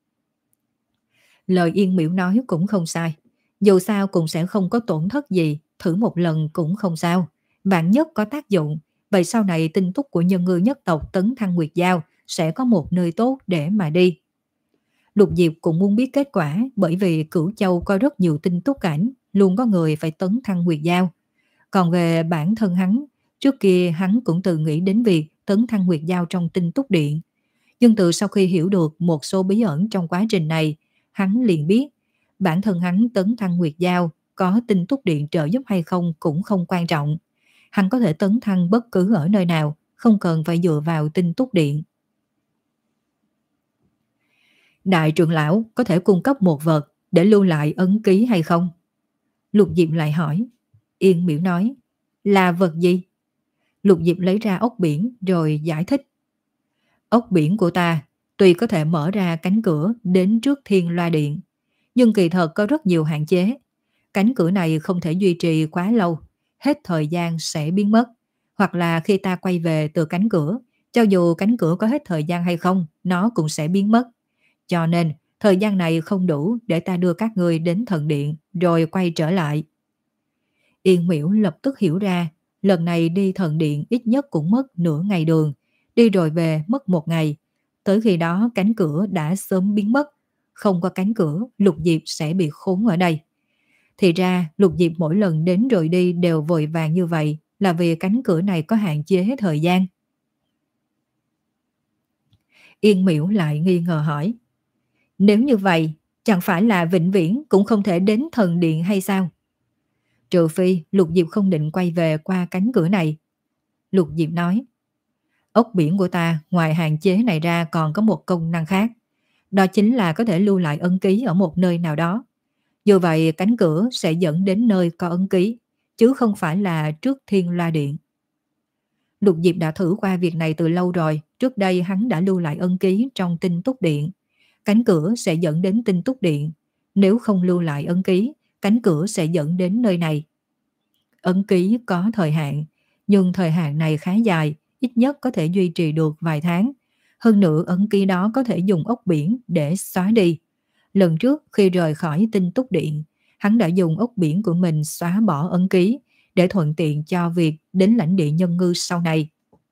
Lời Yên Miễu nói cũng không sai, dù sao cũng sẽ không có tổn thất gì, thử một lần cũng không sao. Vạn nhất có tác dụng, vậy sau này tinh túc của nhân ngư nhất tộc tấn thăng nguyệt giao sẽ có một nơi tốt để mà đi. Lục Diệp cũng muốn biết kết quả, bởi vì Cửu Châu có rất nhiều tinh túc cảnh, luôn có người phải tấn thăng nguyệt giao. Còn về bản thân hắn, trước kia hắn cũng từng nghĩ đến việc tấn thăng nguyệt giao trong tinh túc điện. Nhưng từ sau khi hiểu được một số bí ẩn trong quá trình này, hắn liền biết bản thân hắn tấn thăng nguyệt giao có tinh túc điện trợ giúp hay không cũng không quan trọng. Hắn có thể tấn thăng bất cứ ở nơi nào, không cần phải dựa vào tinh túc điện. Đại trưởng lão có thể cung cấp một vật để lưu lại ấn ký hay không? Lục Diệp lại hỏi. Yên Miễu nói, là vật gì? Lục Diệp lấy ra ốc biển rồi giải thích. Ốc biển của ta tuy có thể mở ra cánh cửa đến trước Thiên Loa Điện, nhưng kỳ thật có rất nhiều hạn chế. Cánh cửa này không thể duy trì quá lâu, hết thời gian sẽ biến mất. Hoặc là khi ta quay về từ cánh cửa, cho dù cánh cửa có hết thời gian hay không, nó cũng sẽ biến mất. Cho nên, thời gian này không đủ để ta đưa các ngươi đến thần điện, rồi quay trở lại. Yên Miễu lập tức hiểu ra, lần này đi thần điện ít nhất cũng mất nửa ngày đường, đi rồi về mất một ngày. Tới khi đó cánh cửa đã sớm biến mất, không có cánh cửa, Lục Diệp sẽ bị khốn ở đây. Thì ra, Lục Diệp mỗi lần đến rồi đi đều vội vàng như vậy, là vì cánh cửa này có hạn chế thời gian. Yên Miễu lại nghi ngờ hỏi. Nếu như vậy, chẳng phải là vĩnh viễn cũng không thể đến thần điện hay sao? Trừ phi Lục Diệp không định quay về qua cánh cửa này. Lục Diệp nói, ốc biển của ta ngoài hạn chế này ra còn có một công năng khác. Đó chính là có thể lưu lại ấn ký ở một nơi nào đó. Dù vậy cánh cửa sẽ dẫn đến nơi có ấn ký, chứ không phải là trước thiên loa điện. Lục Diệp đã thử qua việc này từ lâu rồi, trước đây hắn đã lưu lại ấn ký trong tinh túc điện. Cánh cửa sẽ dẫn đến tinh túc điện, nếu không lưu lại ấn ký, cánh cửa sẽ dẫn đến nơi này. Ấn ký có thời hạn, nhưng thời hạn này khá dài, ít nhất có thể duy trì được vài tháng. Hơn nữa ấn ký đó có thể dùng ốc biển để xóa đi. Lần trước khi rời khỏi tinh túc điện, hắn đã dùng ốc biển của mình xóa bỏ ấn ký để thuận tiện cho việc đến lãnh địa nhân ngư sau này.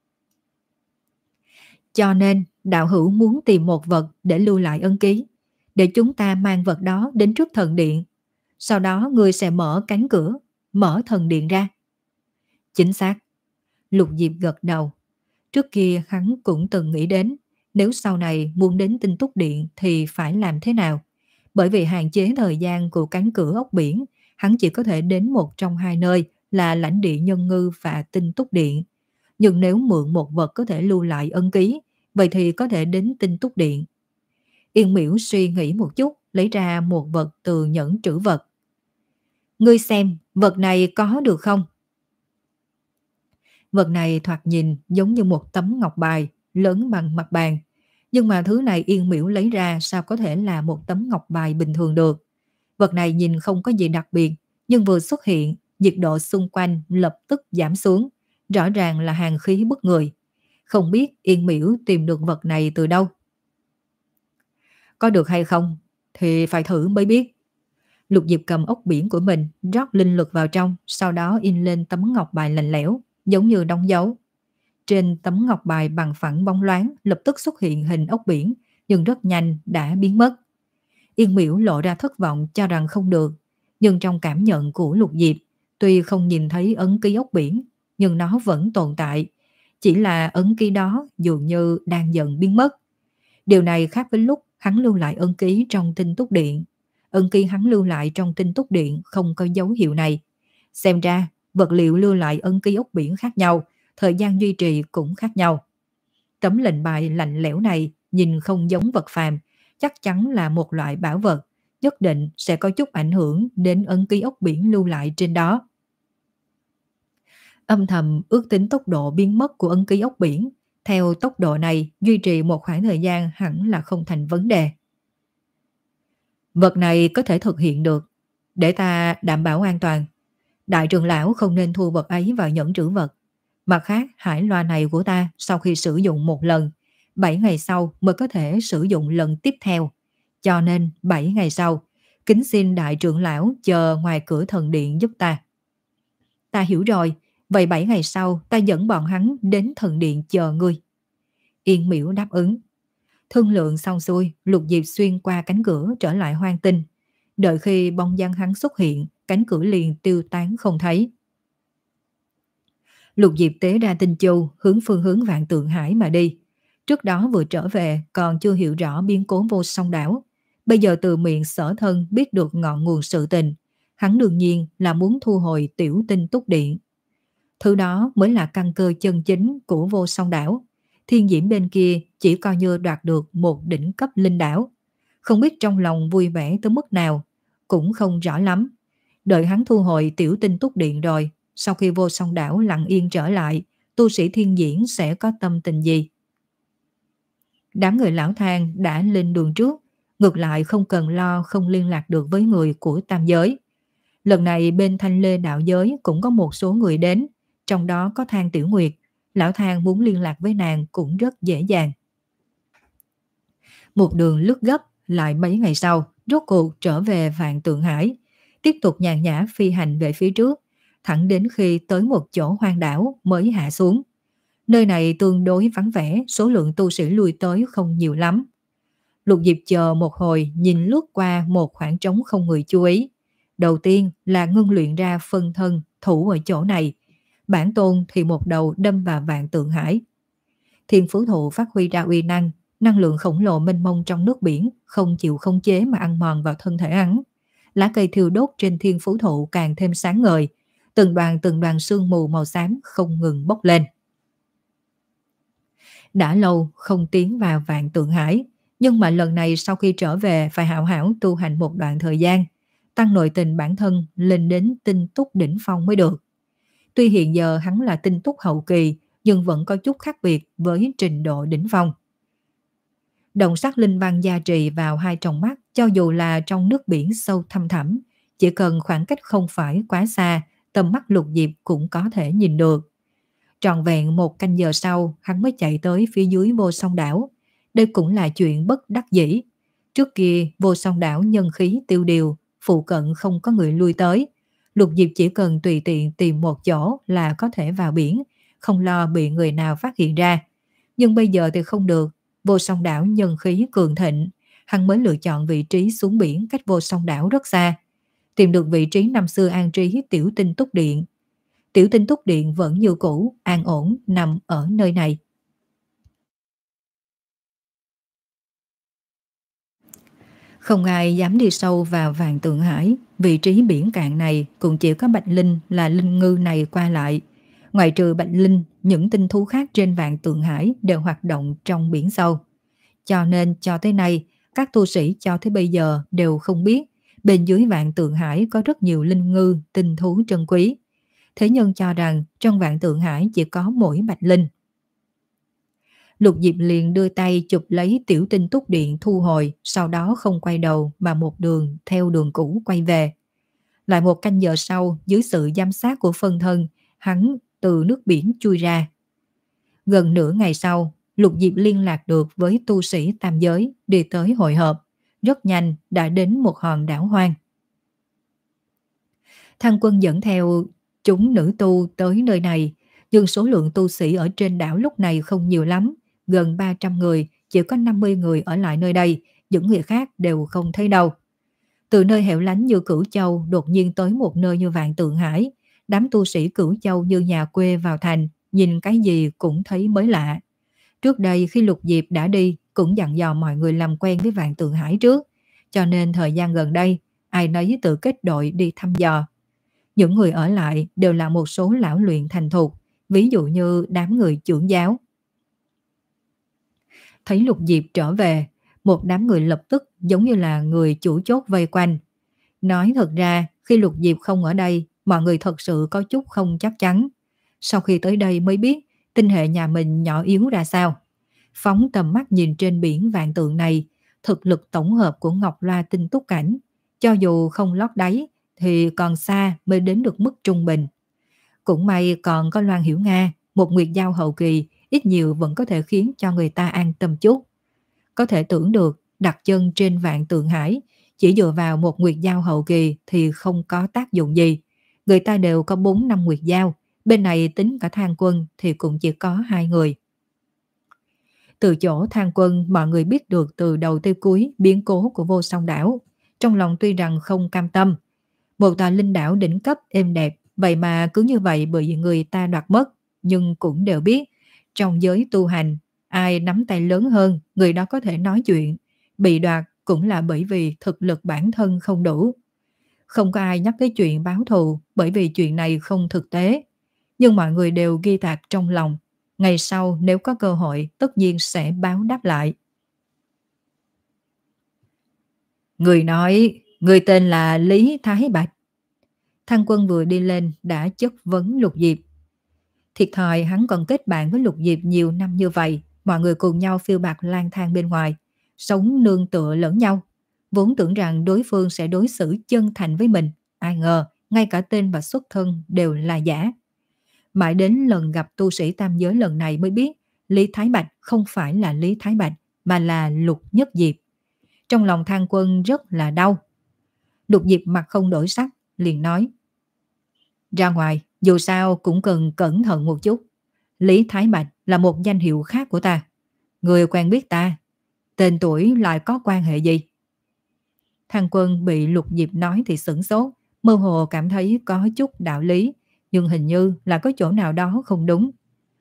Cho nên đạo hữu muốn tìm một vật để lưu lại ấn ký, để chúng ta mang vật đó đến trước thần điện. Sau đó ngươi sẽ mở cánh cửa, mở thần điện ra. Chính xác. Lục Diệp gật đầu. Trước kia hắn cũng từng nghĩ đến, nếu sau này muốn đến tinh túc điện thì phải làm thế nào. Bởi vì hạn chế thời gian của cánh cửa ốc biển, hắn chỉ có thể đến một trong hai nơi là lãnh địa nhân ngư và tinh túc điện. Nhưng nếu mượn một vật có thể lưu lại ấn ký, vậy thì có thể đến tinh túc điện. Yên Miễu suy nghĩ một chút, lấy ra một vật từ nhẫn trữ vật. Ngươi xem, vật này có được không? Vật này thoạt nhìn giống như một tấm ngọc bài lớn bằng mặt bàn. Nhưng mà thứ này Yên Miễu lấy ra sao có thể là một tấm ngọc bài bình thường được. Vật này nhìn không có gì đặc biệt, nhưng vừa xuất hiện, nhiệt độ xung quanh lập tức giảm xuống. Rõ ràng là hàn khí bức người. Không biết Yên Miễu tìm được vật này từ đâu. Có được hay không thì phải thử mới biết. Lục Diệp cầm ốc biển của mình, rót linh lực vào trong, sau đó in lên tấm ngọc bài lạnh lẽo, giống như đóng dấu. Trên tấm ngọc bài bằng phẳng bóng loáng lập tức xuất hiện hình ốc biển, nhưng rất nhanh đã biến mất. Yên Miễu lộ ra thất vọng cho rằng không được, nhưng trong cảm nhận của Lục Diệp, tuy không nhìn thấy ấn ký ốc biển, nhưng nó vẫn tồn tại. Chỉ là ấn ký đó dường như đang dần biến mất. Điều này khác với lúc hắn lưu lại ấn ký trong tinh túc điện. Ấn ký hắn lưu lại trong tinh túc điện không có dấu hiệu này. Xem ra, vật liệu lưu lại ấn ký ốc biển khác nhau, thời gian duy trì cũng khác nhau. Tấm lệnh bài lạnh lẽo này nhìn không giống vật phàm, chắc chắn là một loại bảo vật, nhất định sẽ có chút ảnh hưởng đến ấn ký ốc biển lưu lại trên đó. Âm thầm ước tính tốc độ biến mất của ấn ký ốc biển, theo tốc độ này duy trì một khoảng thời gian hẳn là không thành vấn đề. Vật này có thể thực hiện được, để ta đảm bảo an toàn. Đại trưởng lão không nên thu vật ấy vào nhẫn trữ vật. Mặt khác, hải loa này của ta sau khi sử dụng một lần, bảy ngày sau mới có thể sử dụng lần tiếp theo. Cho nên bảy ngày sau, kính xin đại trưởng lão chờ ngoài cửa thần điện giúp ta. Ta hiểu rồi, vậy bảy ngày sau ta dẫn bọn hắn đến thần điện chờ ngươi. Yên Miễu đáp ứng. Thương lượng xong xuôi, Lục Diệp xuyên qua cánh cửa trở lại hoang tinh. Đợi khi bóng dáng hắn xuất hiện, cánh cửa liền tiêu tán không thấy. Lục Diệp tế ra tinh châu hướng phương hướng Vạn Tượng Hải mà đi. Trước đó vừa trở về còn chưa hiểu rõ biến cố vô song đảo. Bây giờ từ miệng Sở Thân biết được ngọn nguồn sự tình. Hắn đương nhiên là muốn thu hồi tiểu tinh túc điện. Thứ đó mới là căn cơ chân chính của vô song đảo. Thiên Diễm bên kia chỉ coi như đoạt được một đỉnh cấp linh đảo. Không biết trong lòng vui vẻ tới mức nào, cũng không rõ lắm. Đợi hắn thu hồi tiểu tinh túc điện rồi, sau khi vô song đảo lặng yên trở lại, tu sĩ Thiên Diễn sẽ có tâm tình gì? Đám người lão thang đã lên đường trước, ngược lại không cần lo không liên lạc được với người của tam giới. Lần này bên Thanh Lê đạo giới cũng có một số người đến, trong đó có Thang Tiểu Nguyệt. Lão thang muốn liên lạc với nàng cũng rất dễ dàng. Một đường lướt gấp, lại mấy ngày sau, rốt cuộc trở về Vạn Tượng Hải, tiếp tục nhàn nhã phi hành về phía trước, thẳng đến khi tới một chỗ hoang đảo mới hạ xuống. Nơi này tương đối vắng vẻ, số lượng tu sĩ lui tới không nhiều lắm. Lục Diệp chờ một hồi, nhìn lướt qua một khoảng trống không người chú ý. Đầu tiên là ngưng luyện ra phân thân thủ ở chỗ này, bản tôn thì một đầu đâm vào Vạn Tượng Hải. Thiên Phú Thụ phát huy ra uy năng, Năng lượng khổng lồ mênh mông trong nước biển không chịu khống chế mà ăn mòn vào thân thể hắn. Lá cây thiêu đốt trên thiên phú thụ càng thêm sáng ngời, từng đoàn từng đoàn sương mù màu xám không ngừng bốc lên. Đã lâu không tiến vào Vạn Tượng Hải, nhưng mà lần này sau khi trở về phải hảo hảo tu hành một đoạn thời gian, tăng nội tình bản thân lên đến tinh túc đỉnh phong mới được. Tuy hiện giờ hắn là tinh túc hậu kỳ, nhưng vẫn có chút khác biệt với trình độ đỉnh phong. Đồng sắc linh văn gia trì vào hai tròng mắt, cho dù là trong nước biển sâu thăm thẳm, chỉ cần khoảng cách không phải quá xa, tầm mắt Lục Diệp cũng có thể nhìn được. Trọn vẹn một canh giờ sau, hắn mới chạy tới phía dưới Vô Song Đảo. Đây cũng là chuyện bất đắc dĩ. Trước kia, Vô Song Đảo nhân khí tiêu điều, phụ cận không có người lui tới. Lục Diệp chỉ cần tùy tiện tìm một chỗ là có thể vào biển, không lo bị người nào phát hiện ra. Nhưng bây giờ thì không được, Vô Song Đảo nhân khí cường thịnh, hắn mới lựa chọn vị trí xuống biển cách Vô Song Đảo rất xa. Tìm được vị trí năm xưa an trí Tiểu Tinh Túc Điện. Tiểu Tinh Túc Điện vẫn như cũ, an ổn nằm ở nơi này. Không ai dám đi sâu vào Vạn Tượng Hải, vị trí biển cạn này cũng chỉ có Bạch Linh là linh ngư này qua lại. Ngoài trừ Bạch Linh, những tinh thú khác trên Vạn Tượng Hải đều hoạt động trong biển sâu. Cho nên cho tới nay, các tu sĩ cho tới bây giờ đều không biết bên dưới Vạn Tượng Hải có rất nhiều linh ngư, tinh thú trân quý. Thế nhân cho rằng trong Vạn Tượng Hải chỉ có mỗi Bạch Linh. Lục Diệp liền đưa tay chụp lấy Tiểu Tinh Túc Điện thu hồi, sau đó không quay đầu mà một đường theo đường cũ quay về. Lại một canh giờ sau, dưới sự giám sát của phân thân, hắn từ nước biển chui ra. Gần nửa ngày sau, Lục Diệp liên lạc được với tu sĩ tam giới đi tới hội họp. Rất nhanh đã đến một hòn đảo hoang. Thăng Quân dẫn theo chúng nữ tu tới nơi này, nhưng số lượng tu sĩ ở trên đảo lúc này không nhiều lắm. Gần ba trăm người, chỉ có năm mươi người ở lại nơi đây, những người khác đều không thấy đâu. Từ nơi hẻo lánh như Cửu Châu đột nhiên tới một nơi như Vạn Tượng Hải, đám tu sĩ Cửu Châu như nhà quê vào thành, nhìn cái gì cũng thấy mới lạ. Trước đây khi Lục Diệp đã đi, cũng dặn dò mọi người làm quen với Vạn Tượng Hải trước, cho nên thời gian gần đây, ai nấy tự kết đội đi thăm dò. Những người ở lại đều là một số lão luyện thành thục, ví dụ như đám người trưởng giáo. Thấy Lục Diệp trở về, một đám người lập tức giống như là người chủ chốt vây quanh. Nói thật ra, khi Lục Diệp không ở đây, mọi người thật sự có chút không chắc chắn. Sau khi tới đây mới biết tinh hệ nhà mình nhỏ yếu ra sao. Phóng tầm mắt nhìn trên biển vạn tượng này, thực lực tổng hợp của Ngọc Loa tinh túc cảnh, cho dù không lót đáy thì còn xa mới đến được mức trung bình. Cũng may còn có Loan Hiểu Nga, một nguyệt giao hậu kỳ, ít nhiều vẫn có thể khiến cho người ta an tâm chút. Có thể tưởng được đặt chân trên Vạn Tượng Hải, chỉ dựa vào một nguyệt giao hậu kỳ thì không có tác dụng gì. Người ta đều có bốn năm nguyệt giao, bên này tính cả Thang Quân thì cũng chỉ có hai người. Từ chỗ Thang Quân, mọi người biết được từ đầu tới cuối biến cố của Vô Song Đảo. Trong lòng tuy rằng không cam tâm, một tòa linh đảo đỉnh cấp êm đẹp, vậy mà cứ như vậy bị người ta đoạt mất. Nhưng cũng đều biết, trong giới tu hành, ai nắm tay lớn hơn, người đó có thể nói chuyện. Bị đoạt cũng là bởi vì thực lực bản thân không đủ. Không có ai nhắc tới chuyện báo thù, bởi vì chuyện này không thực tế. Nhưng mọi người đều ghi tạc trong lòng. Ngày sau nếu có cơ hội, tất nhiên sẽ báo đáp lại. Người nói, người tên là Lý Thái Bạch. Thăng Quân vừa đi lên đã chất vấn Lục Diệp. Thiệt thòi hắn còn kết bạn với Lục Diệp nhiều năm như vậy, mọi người cùng nhau phiêu bạc lang thang bên ngoài, sống nương tựa lẫn nhau. Vốn tưởng rằng đối phương sẽ đối xử chân thành với mình, ai ngờ ngay cả tên và xuất thân đều là giả. Mãi đến lần gặp tu sĩ tam giới lần này mới biết Lý Thái Bạch không phải là Lý Thái Bạch mà là Lục Nhất Diệp. Trong lòng Thang Quân rất là đau. Lục Diệp mặt không đổi sắc, liền nói: ra ngoài, dù sao cũng cần cẩn thận một chút. Lý Thái Bạch là một danh hiệu khác của ta. Người quen biết ta, tên tuổi lại có quan hệ gì? Thang Quân bị Lục Diệp nói thì sửng sốt, mơ hồ cảm thấy có chút đạo lý, nhưng hình như là có chỗ nào đó không đúng.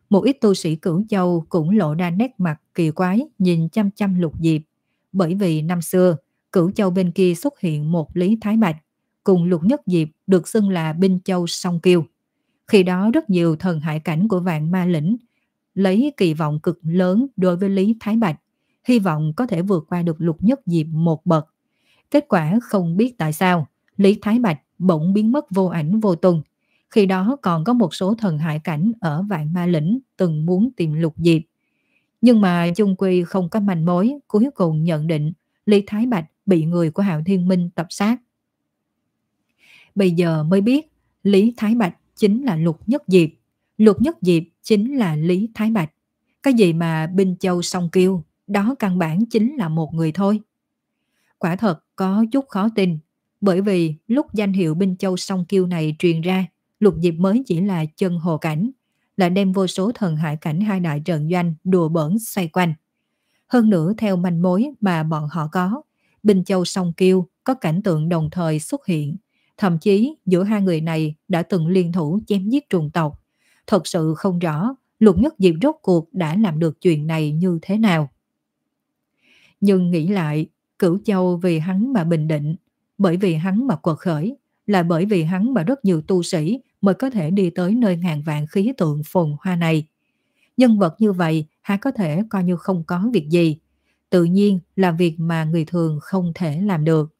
Một ít tu sĩ Cửu Châu cũng lộ ra nét mặt kỳ quái nhìn chăm chăm Lục Diệp, bởi vì năm xưa Cửu Châu bên kia xuất hiện một Lý Thái Bạch, cùng Lục Nhất Diệp được xưng là Binh Châu Song Kiêu. Khi đó rất nhiều thần hải cảnh của Vạn Ma Lĩnh lấy kỳ vọng cực lớn đối với Lý Thái Bạch, hy vọng có thể vượt qua được Lục Nhất Diệp một bậc. Kết quả không biết tại sao, Lý Thái Bạch bỗng biến mất vô ảnh vô tung. Khi đó còn có một số thần hải cảnh ở Vạn Ma Lĩnh từng muốn tìm Lục Diệp. Nhưng mà chung quy không có manh mối, cuối cùng nhận định Lý Thái Bạch bị người của Hạo Thiên Minh tập sát. Bây giờ mới biết Lý Thái Bạch chính là Lục Nhất Diệp, Lục Nhất Diệp chính là Lý Thái Bạch. Cái gì mà Binh Châu Song Kiêu, đó căn bản chính là một người thôi. Quả thật có chút khó tin, bởi vì lúc danh hiệu Binh Châu Song Kiêu này truyền ra, Lục Diệp mới chỉ là chân hồ cảnh, là đem vô số thần hải cảnh hai đại trận doanh đùa bỡn xoay quanh. Hơn nữa theo manh mối mà bọn họ có, Binh Châu Song Kiêu có cảnh tượng đồng thời xuất hiện, thậm chí giữa hai người này đã từng liên thủ chém giết trùng tộc. Thật sự không rõ Lục Nhất Diệp rốt cuộc đã làm được chuyện này như thế nào. Nhưng nghĩ lại, Cửu Châu vì hắn mà bình định, bởi vì hắn mà quật khởi, là bởi vì hắn mà rất nhiều tu sĩ mới có thể đi tới nơi ngàn vạn khí tượng phồn hoa này. Nhân vật như vậy há có thể coi như không có việc gì, tự nhiên là việc mà người thường không thể làm được.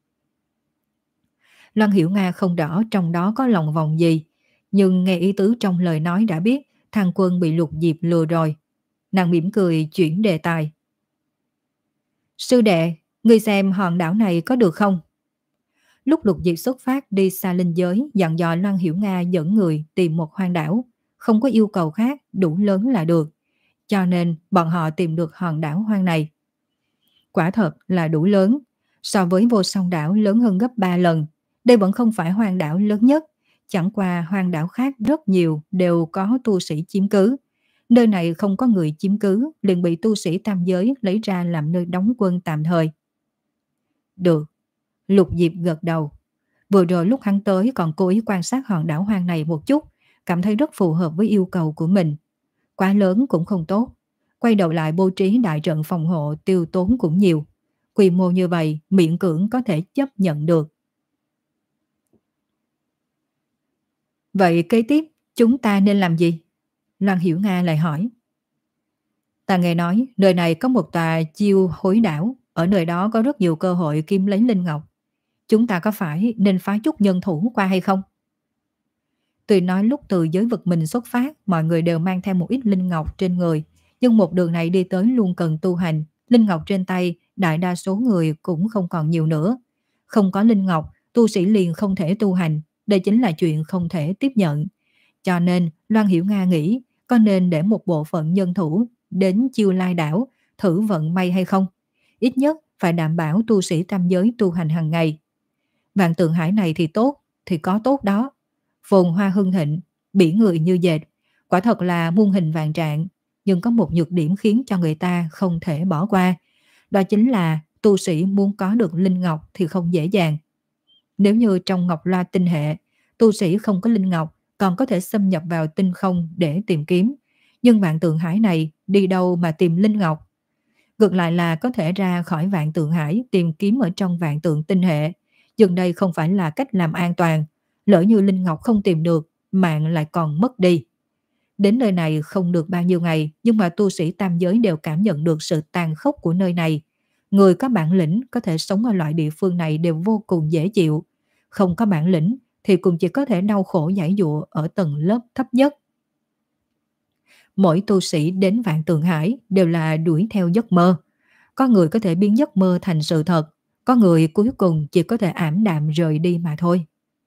Loan Hiểu Nga không rõ trong đó có lòng vòng gì, nhưng nghe ý tứ trong lời nói đã biết Thang Quân bị Lục Diệp lừa rồi. Nàng mỉm cười chuyển đề tài. Sư đệ, ngươi xem hòn đảo này có được không? Lúc Lục Diệp xuất phát đi xa linh giới, dặn dò Loan Hiểu Nga dẫn người tìm một hoang đảo, không có yêu cầu khác, đủ lớn là được. Cho nên bọn họ tìm được hòn đảo hoang này. Quả thật là đủ lớn, so với Vô Song đảo lớn hơn gấp ba lần. Đây vẫn không phải hoang đảo lớn nhất, chẳng qua hoang đảo khác rất nhiều đều có tu sĩ chiếm cứ. Nơi này không có người chiếm cứ, liền bị tu sĩ tam giới lấy ra làm nơi đóng quân tạm thời. Được. Lục Diệp gật đầu. Vừa rồi lúc hắn tới còn cố ý quan sát hòn đảo hoang này một chút, cảm thấy rất phù hợp với yêu cầu của mình. Quá lớn cũng không tốt. Quay đầu lại bố trí đại trận phòng hộ tiêu tốn cũng nhiều. Quy mô như vậy miễn cưỡng có thể chấp nhận được. Vậy kế tiếp chúng ta nên làm gì? Loan Hiểu Nga lại hỏi. Ta nghe nói nơi này có một tòa chiêu hối đảo, ở nơi đó có rất nhiều cơ hội kiếm lấy linh ngọc. Chúng ta có phải nên phái chút nhân thủ qua hay không? Tuy nói lúc từ giới vực mình xuất phát, mọi người đều mang theo một ít linh ngọc trên người, nhưng một đường này đi tới luôn cần tu hành, linh ngọc trên tay đại đa số người cũng không còn nhiều nữa. Không có linh ngọc, tu sĩ liền không thể tu hành, đây chính là chuyện không thể tiếp nhận. Cho nên Loan Hiểu Nga nghĩ có nên để một bộ phận nhân thủ đến Chiêu Lai đảo thử vận may hay không? Ít nhất phải đảm bảo tu sĩ tam giới tu hành hàng ngày. Vạn Tượng Hải này thì tốt, thì có tốt đó. Phồn hoa hưng thịnh, biển người như dệt, quả thật là muôn hình vạn trạng, nhưng có một nhược điểm khiến cho người ta không thể bỏ qua. Đó chính là tu sĩ muốn có được linh ngọc thì không dễ dàng. Nếu như trong Ngọc Loa tinh hệ, tu sĩ không có linh ngọc còn có thể xâm nhập vào tinh không để tìm kiếm. Nhưng Vạn Tượng Hải này đi đâu mà tìm linh ngọc? Ngược lại là có thể ra khỏi Vạn Tượng Hải tìm kiếm ở trong Vạn Tượng tinh hệ. Nhưng đây không phải là cách làm an toàn. Lỡ như linh ngọc không tìm được, mạng lại còn mất đi. Đến nơi này không được bao nhiêu ngày, nhưng mà tu sĩ tam giới đều cảm nhận được sự tàn khốc của nơi này. Người có bản lĩnh có thể sống ở loại địa phương này đều vô cùng dễ chịu. Không có bản lĩnh thì cũng chỉ có thể đau khổ giãy giụa ở tầng lớp thấp nhất. Mỗi tu sĩ đến Vạn Tượng Hải đều là đuổi theo giấc mơ. Có người có thể biến giấc mơ thành sự thật, có người cuối cùng chỉ có thể ảm đạm rời đi mà thôi.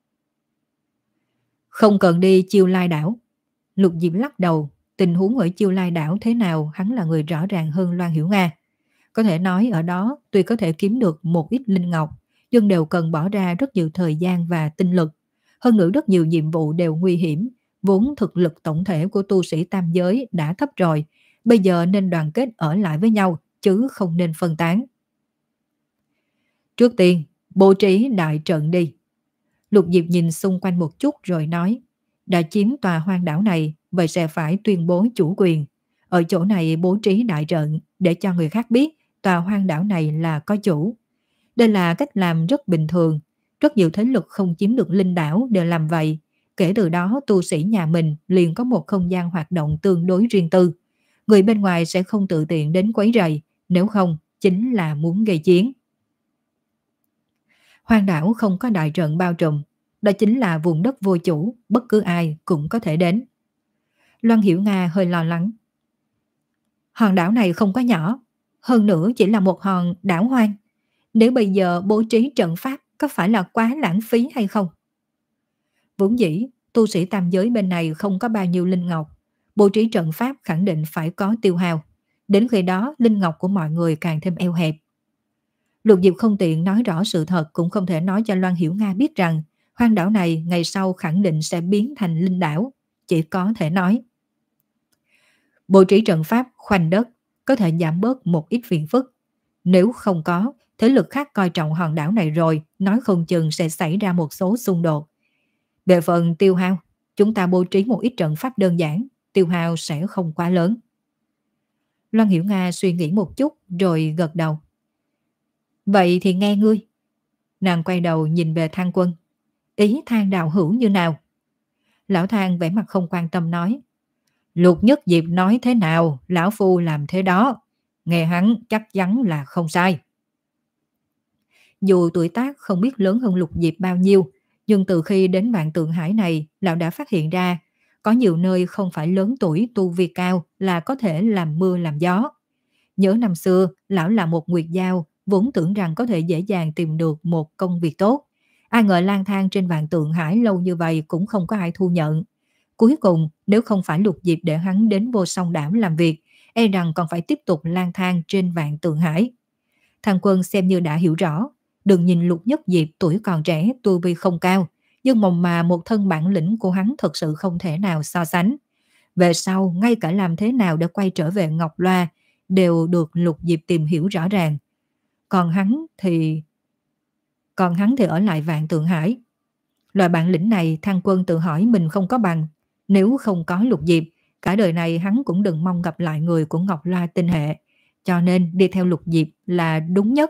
Không cần đi Chiêu Lai đảo. Lục Diệp lắc đầu, tình huống ở Chiêu Lai đảo thế nào hắn là người rõ ràng hơn Loan Hiểu Nga. Có thể nói ở đó tuy có thể kiếm được một ít linh ngọc, nhưng đều cần bỏ ra rất nhiều thời gian và tinh lực. Hơn nữa rất nhiều nhiệm vụ đều nguy hiểm, vốn thực lực tổng thể của tu sĩ tam giới đã thấp rồi, bây giờ nên đoàn kết ở lại với nhau, chứ không nên phân tán. Trước tiên, bố trí đại trận đi. Lục Diệp nhìn xung quanh một chút rồi nói, đã chiếm tòa hoang đảo này, vậy sẽ phải tuyên bố chủ quyền. Ở chỗ này bố trí đại trận để cho người khác biết tòa hoang đảo này là có chủ. Đây là cách làm rất bình thường. Rất nhiều thế lực không chiếm được linh đảo đều làm vậy. Kể từ đó tu sĩ nhà mình liền có một không gian hoạt động tương đối riêng tư. Người bên ngoài sẽ không tự tiện đến quấy rầy, nếu không chính là muốn gây chiến. Hoang đảo không có đại trận bao trùm, đó chính là vùng đất vô chủ, bất cứ ai cũng có thể đến. Loan Hiểu Nga hơi lo lắng. Hòn đảo này không có nhỏ, hơn nữa chỉ là một hòn đảo hoang. Nếu bây giờ bố trí trận pháp có phải là quá lãng phí hay không? Vốn dĩ, tu sĩ tam giới bên này không có bao nhiêu linh ngọc. Bố trí trận pháp khẳng định phải có tiêu hao. Đến khi đó, linh ngọc của mọi người càng thêm eo hẹp. Lục Diệp không tiện nói rõ sự thật, cũng không thể nói cho Loan Hiểu Nga biết rằng hoang đảo này ngày sau khẳng định sẽ biến thành linh đảo. Chỉ có thể nói bố trí trận pháp khoanh đất có thể giảm bớt một ít phiền phức. Nếu không có, thế lực khác coi trọng hòn đảo này rồi, nói không chừng sẽ xảy ra một số xung đột. Về phần tiêu hao, chúng ta bố trí một ít trận pháp đơn giản, tiêu hao sẽ không quá lớn. Loan Hiểu Nga suy nghĩ một chút rồi gật đầu. Vậy thì nghe ngươi. Nàng quay đầu nhìn về Thang Quân. Ý Thang đạo hữu như nào? Lão Thang vẻ mặt không quan tâm nói. Lục Nhất Diệp nói thế nào, lão phu làm thế đó. Nghe hắn chắc chắn là không sai. Dù tuổi tác không biết lớn hơn Lục Diệp bao nhiêu, nhưng từ khi đến Vạn Tượng Hải này, lão đã phát hiện ra có nhiều nơi không phải lớn tuổi tu vi cao là có thể làm mưa làm gió. Nhớ năm xưa, lão là một nguyệt giao, vốn tưởng rằng có thể dễ dàng tìm được một công việc tốt. Ai ngờ lang thang trên Vạn Tượng Hải lâu như vậy cũng không có ai thu nhận. Cuối cùng, nếu không phải Lục Diệp để hắn đến Vô Song Đảo làm việc, e rằng còn phải tiếp tục lang thang trên Vạn Tượng Hải. Thằng Quân xem như đã hiểu rõ, đừng nhìn Lục Nhất Diệp tuổi còn trẻ, tu vi không cao, nhưng mồng mà một thân bản lĩnh của hắn thật sự không thể nào so sánh. Về sau, ngay cả làm thế nào để quay trở về Ngọc Loa, đều được Lục Diệp tìm hiểu rõ ràng. Còn hắn thì... Còn hắn thì ở lại Vạn Tượng Hải. Loại bản lĩnh này Thang Quân tự hỏi mình không có bằng. Nếu không có Lục Diệp, cả đời này hắn cũng đừng mong gặp lại người của Ngọc Loa tinh hệ. Cho nên đi theo Lục Diệp là đúng nhất.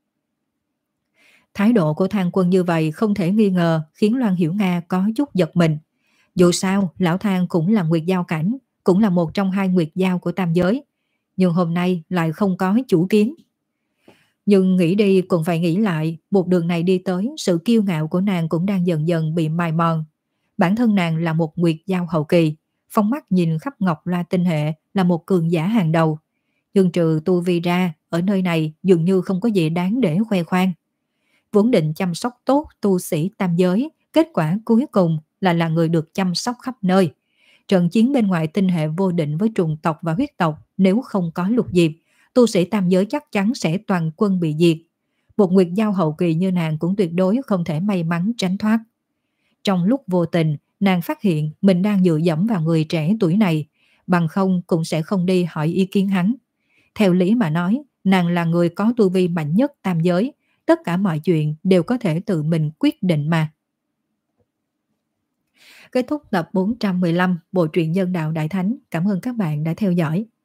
Thái độ của Thang Quân như vậy không thể nghi ngờ khiến Loan Hiểu Nga có chút giật mình. Dù sao, lão Thang cũng là nguyệt giao cảnh, cũng là một trong hai nguyệt giao của tam giới. Nhưng hôm nay lại không có chủ kiến. Nhưng nghĩ đi cũng phải nghĩ lại, một đường này đi tới, sự kiêu ngạo của nàng cũng đang dần dần bị mài mòn. Bản thân nàng là một nguyệt giao hậu kỳ, phóng mắt nhìn khắp Ngọc Loa tinh hệ là một cường giả hàng đầu. Nhưng trừ tu vi ra, ở nơi này dường như không có gì đáng để khoe khoang. Vốn định chăm sóc tốt tu sĩ tam giới, kết quả cuối cùng là là người được chăm sóc khắp nơi. Trận chiến bên ngoài tinh hệ vô định với trùng tộc và huyết tộc, nếu không có Lục Diệp, tu sĩ tam giới chắc chắn sẽ toàn quân bị diệt. Một nguyệt giao hậu kỳ như nàng cũng tuyệt đối không thể may mắn tránh thoát. Trong lúc vô tình, nàng phát hiện mình đang dựa dẫm vào người trẻ tuổi này, bằng không cũng sẽ không đi hỏi ý kiến hắn. Theo lý mà nói, nàng là người có tu vi mạnh nhất tam giới, tất cả mọi chuyện đều có thể tự mình quyết định mà. Kết thúc tập bốn trăm mười lăm Bộ truyện Nhân Đạo Đại Thánh. Cảm ơn các bạn đã theo dõi.